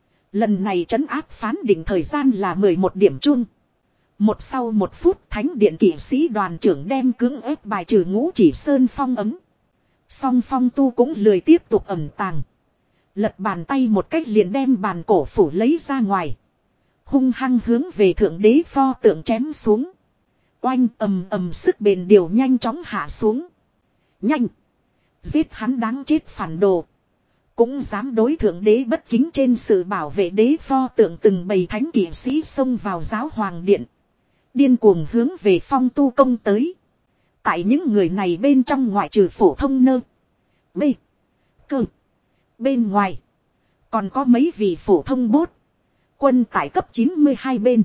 Lần này trấn áp phán định thời gian là mười một điểm chung. Một sau một phút thánh điện kỵ sĩ đoàn trưởng đem cưỡng ép bài trừ ngũ chỉ sơn phong ấm. Song Phong Tu cũng lười tiếp tục ẩn tàng. Lật bàn tay một cách liền đem bàn cổ phủ lấy ra ngoài. Hung hăng hướng về thượng đế pho tượng chém xuống. Oanh ầm ầm sức bền điều nhanh chóng hạ xuống. Nhanh. Giết hắn đáng chết phản đồ. Cũng dám đối thượng đế bất kính, trên sự bảo vệ đế pho tượng từng bầy thánh kỵ sĩ xông vào giáo hoàng điện. Điên cuồng hướng về Phong Tu công tới. Tại những người này bên trong, ngoại trừ phổ thông nơ. B. Cơ. Bên ngoài. Còn có mấy vị phổ thông bốt. Quân tại cấp chín mươi hai bên.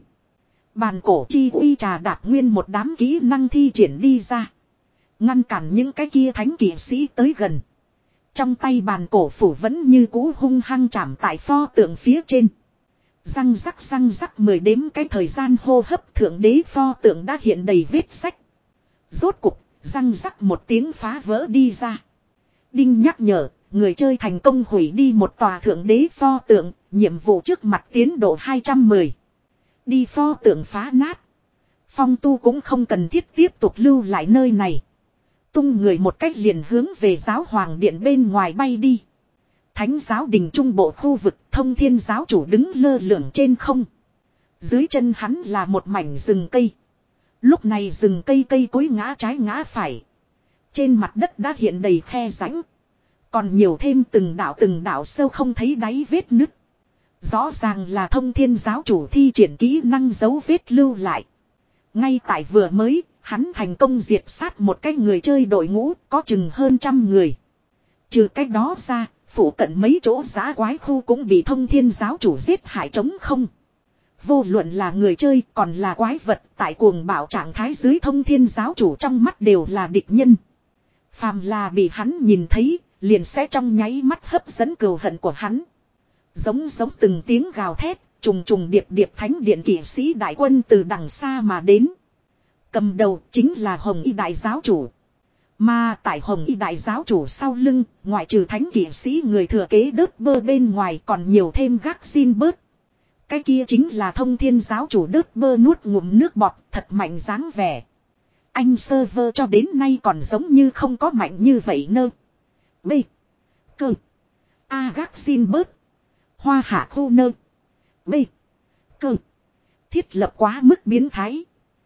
Bàn cổ chi uy trà đạp nguyên một đám kỹ năng thi triển đi ra. Ngăn cản những cái kia thánh kỵ sĩ tới gần. Trong tay bàn cổ phủ vẫn như cũ hung hăng chạm tại pho tượng phía trên. Răng rắc răng rắc mười đếm cái thời gian hô hấp, thượng đế pho tượng đã hiện đầy vết sách. Rốt cục, răng rắc một tiếng phá vỡ đi ra. Đinh nhắc nhở, người chơi thành công hủy đi một tòa thượng đế pho tượng, nhiệm vụ trước mặt tiến độ hai trăm mười. Đi pho tượng phá nát. Phong Tu cũng không cần thiết tiếp tục lưu lại nơi này. Tung người một cách liền hướng về giáo hoàng điện bên ngoài bay đi. Thánh giáo đình trung bộ khu vực, Thông Thiên giáo chủ đứng lơ lửng trên không. Dưới chân hắn là một mảnh rừng cây. Lúc này rừng cây cây cối ngã trái ngã phải. Trên mặt đất đã hiện đầy khe rãnh. Còn nhiều thêm từng đạo từng đạo sâu không thấy đáy vết nứt. Rõ ràng là Thông Thiên giáo chủ thi triển kỹ năng dấu vết lưu lại. Ngay tại vừa mới, hắn thành công diệt sát một cái người chơi đội ngũ có chừng hơn trăm người. Trừ cái đó ra, phủ cận mấy chỗ giã quái khu cũng bị Thông Thiên giáo chủ giết hại trống không. Vô luận là người chơi còn là quái vật, tại cuồng bạo trạng thái dưới Thông Thiên giáo chủ trong mắt đều là địch nhân. Phàm là bị hắn nhìn thấy, liền sẽ trong nháy mắt hấp dẫn cừu hận của hắn. Giống giống từng tiếng gào thét, trùng trùng điệp điệp thánh điện kỵ sĩ đại quân từ đằng xa mà đến. Cầm đầu chính là Hồng Y đại giáo chủ. Mà tại Hồng Y đại giáo chủ sau lưng, ngoại trừ thánh kỵ sĩ người thừa kế đớt bơ bên ngoài còn nhiều thêm gác xin bớt. Cái kia chính là Thông Thiên giáo chủ đớt bơ nuốt ngụm nước bọt, thật mạnh dáng vẻ. Anh server cho đến nay còn giống như không có mạnh như vậy nơ. B. Cơ. A gác xin bớt. Hoa hạ khu nơ. B. Cơ. Thiết lập quá mức biến thái.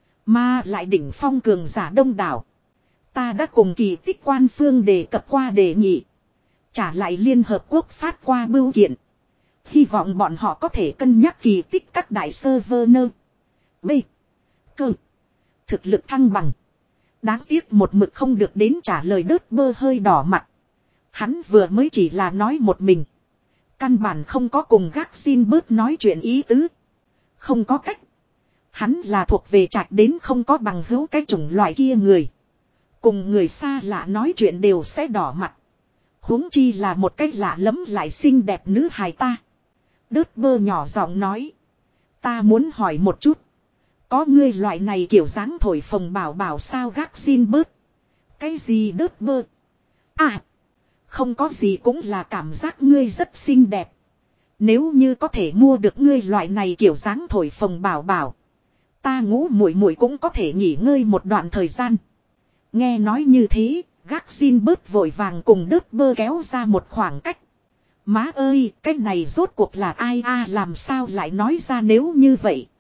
Mà lại đỉnh phong cường giả đông đảo. Ta đã cùng kỳ tích quan phương đề cập qua đề nghị. Trả lại Liên Hợp Quốc phát qua bưu kiện. Hy vọng bọn họ có thể cân nhắc kỳ tích các đại server nơ. B. Cơ. Thực lực thăng bằng. Đáng tiếc một mực không được đến trả lời, đớt bơ hơi đỏ mặt. Hắn vừa mới chỉ là nói một mình. Căn bản không có cùng gác xin bớt nói chuyện ý tứ. Không có cách. Hắn là thuộc về trạch đến không có bằng hữu cái chủng loại kia người. Cùng người xa lạ nói chuyện đều sẽ đỏ mặt. Huống chi là một cách lạ lẫm lại xinh đẹp nữ hài ta. Đớt bơ nhỏ giọng nói. Ta muốn hỏi một chút. Có ngươi loại này kiểu dáng thổi phồng bảo bảo sao gác xin bớt. Cái gì đớt bơ? À. Không có gì, cũng là cảm giác ngươi rất xinh đẹp. Nếu như có thể mua được ngươi loại này kiểu dáng thổi phồng bảo bảo. Ta ngủ muội muội cũng có thể nghỉ ngơi một đoạn thời gian. Nghe nói như thế, gác xin bớt vội vàng cùng đớt bơ kéo ra một khoảng cách. Má ơi, cái này rốt cuộc là ai a, làm sao lại nói ra nếu như vậy.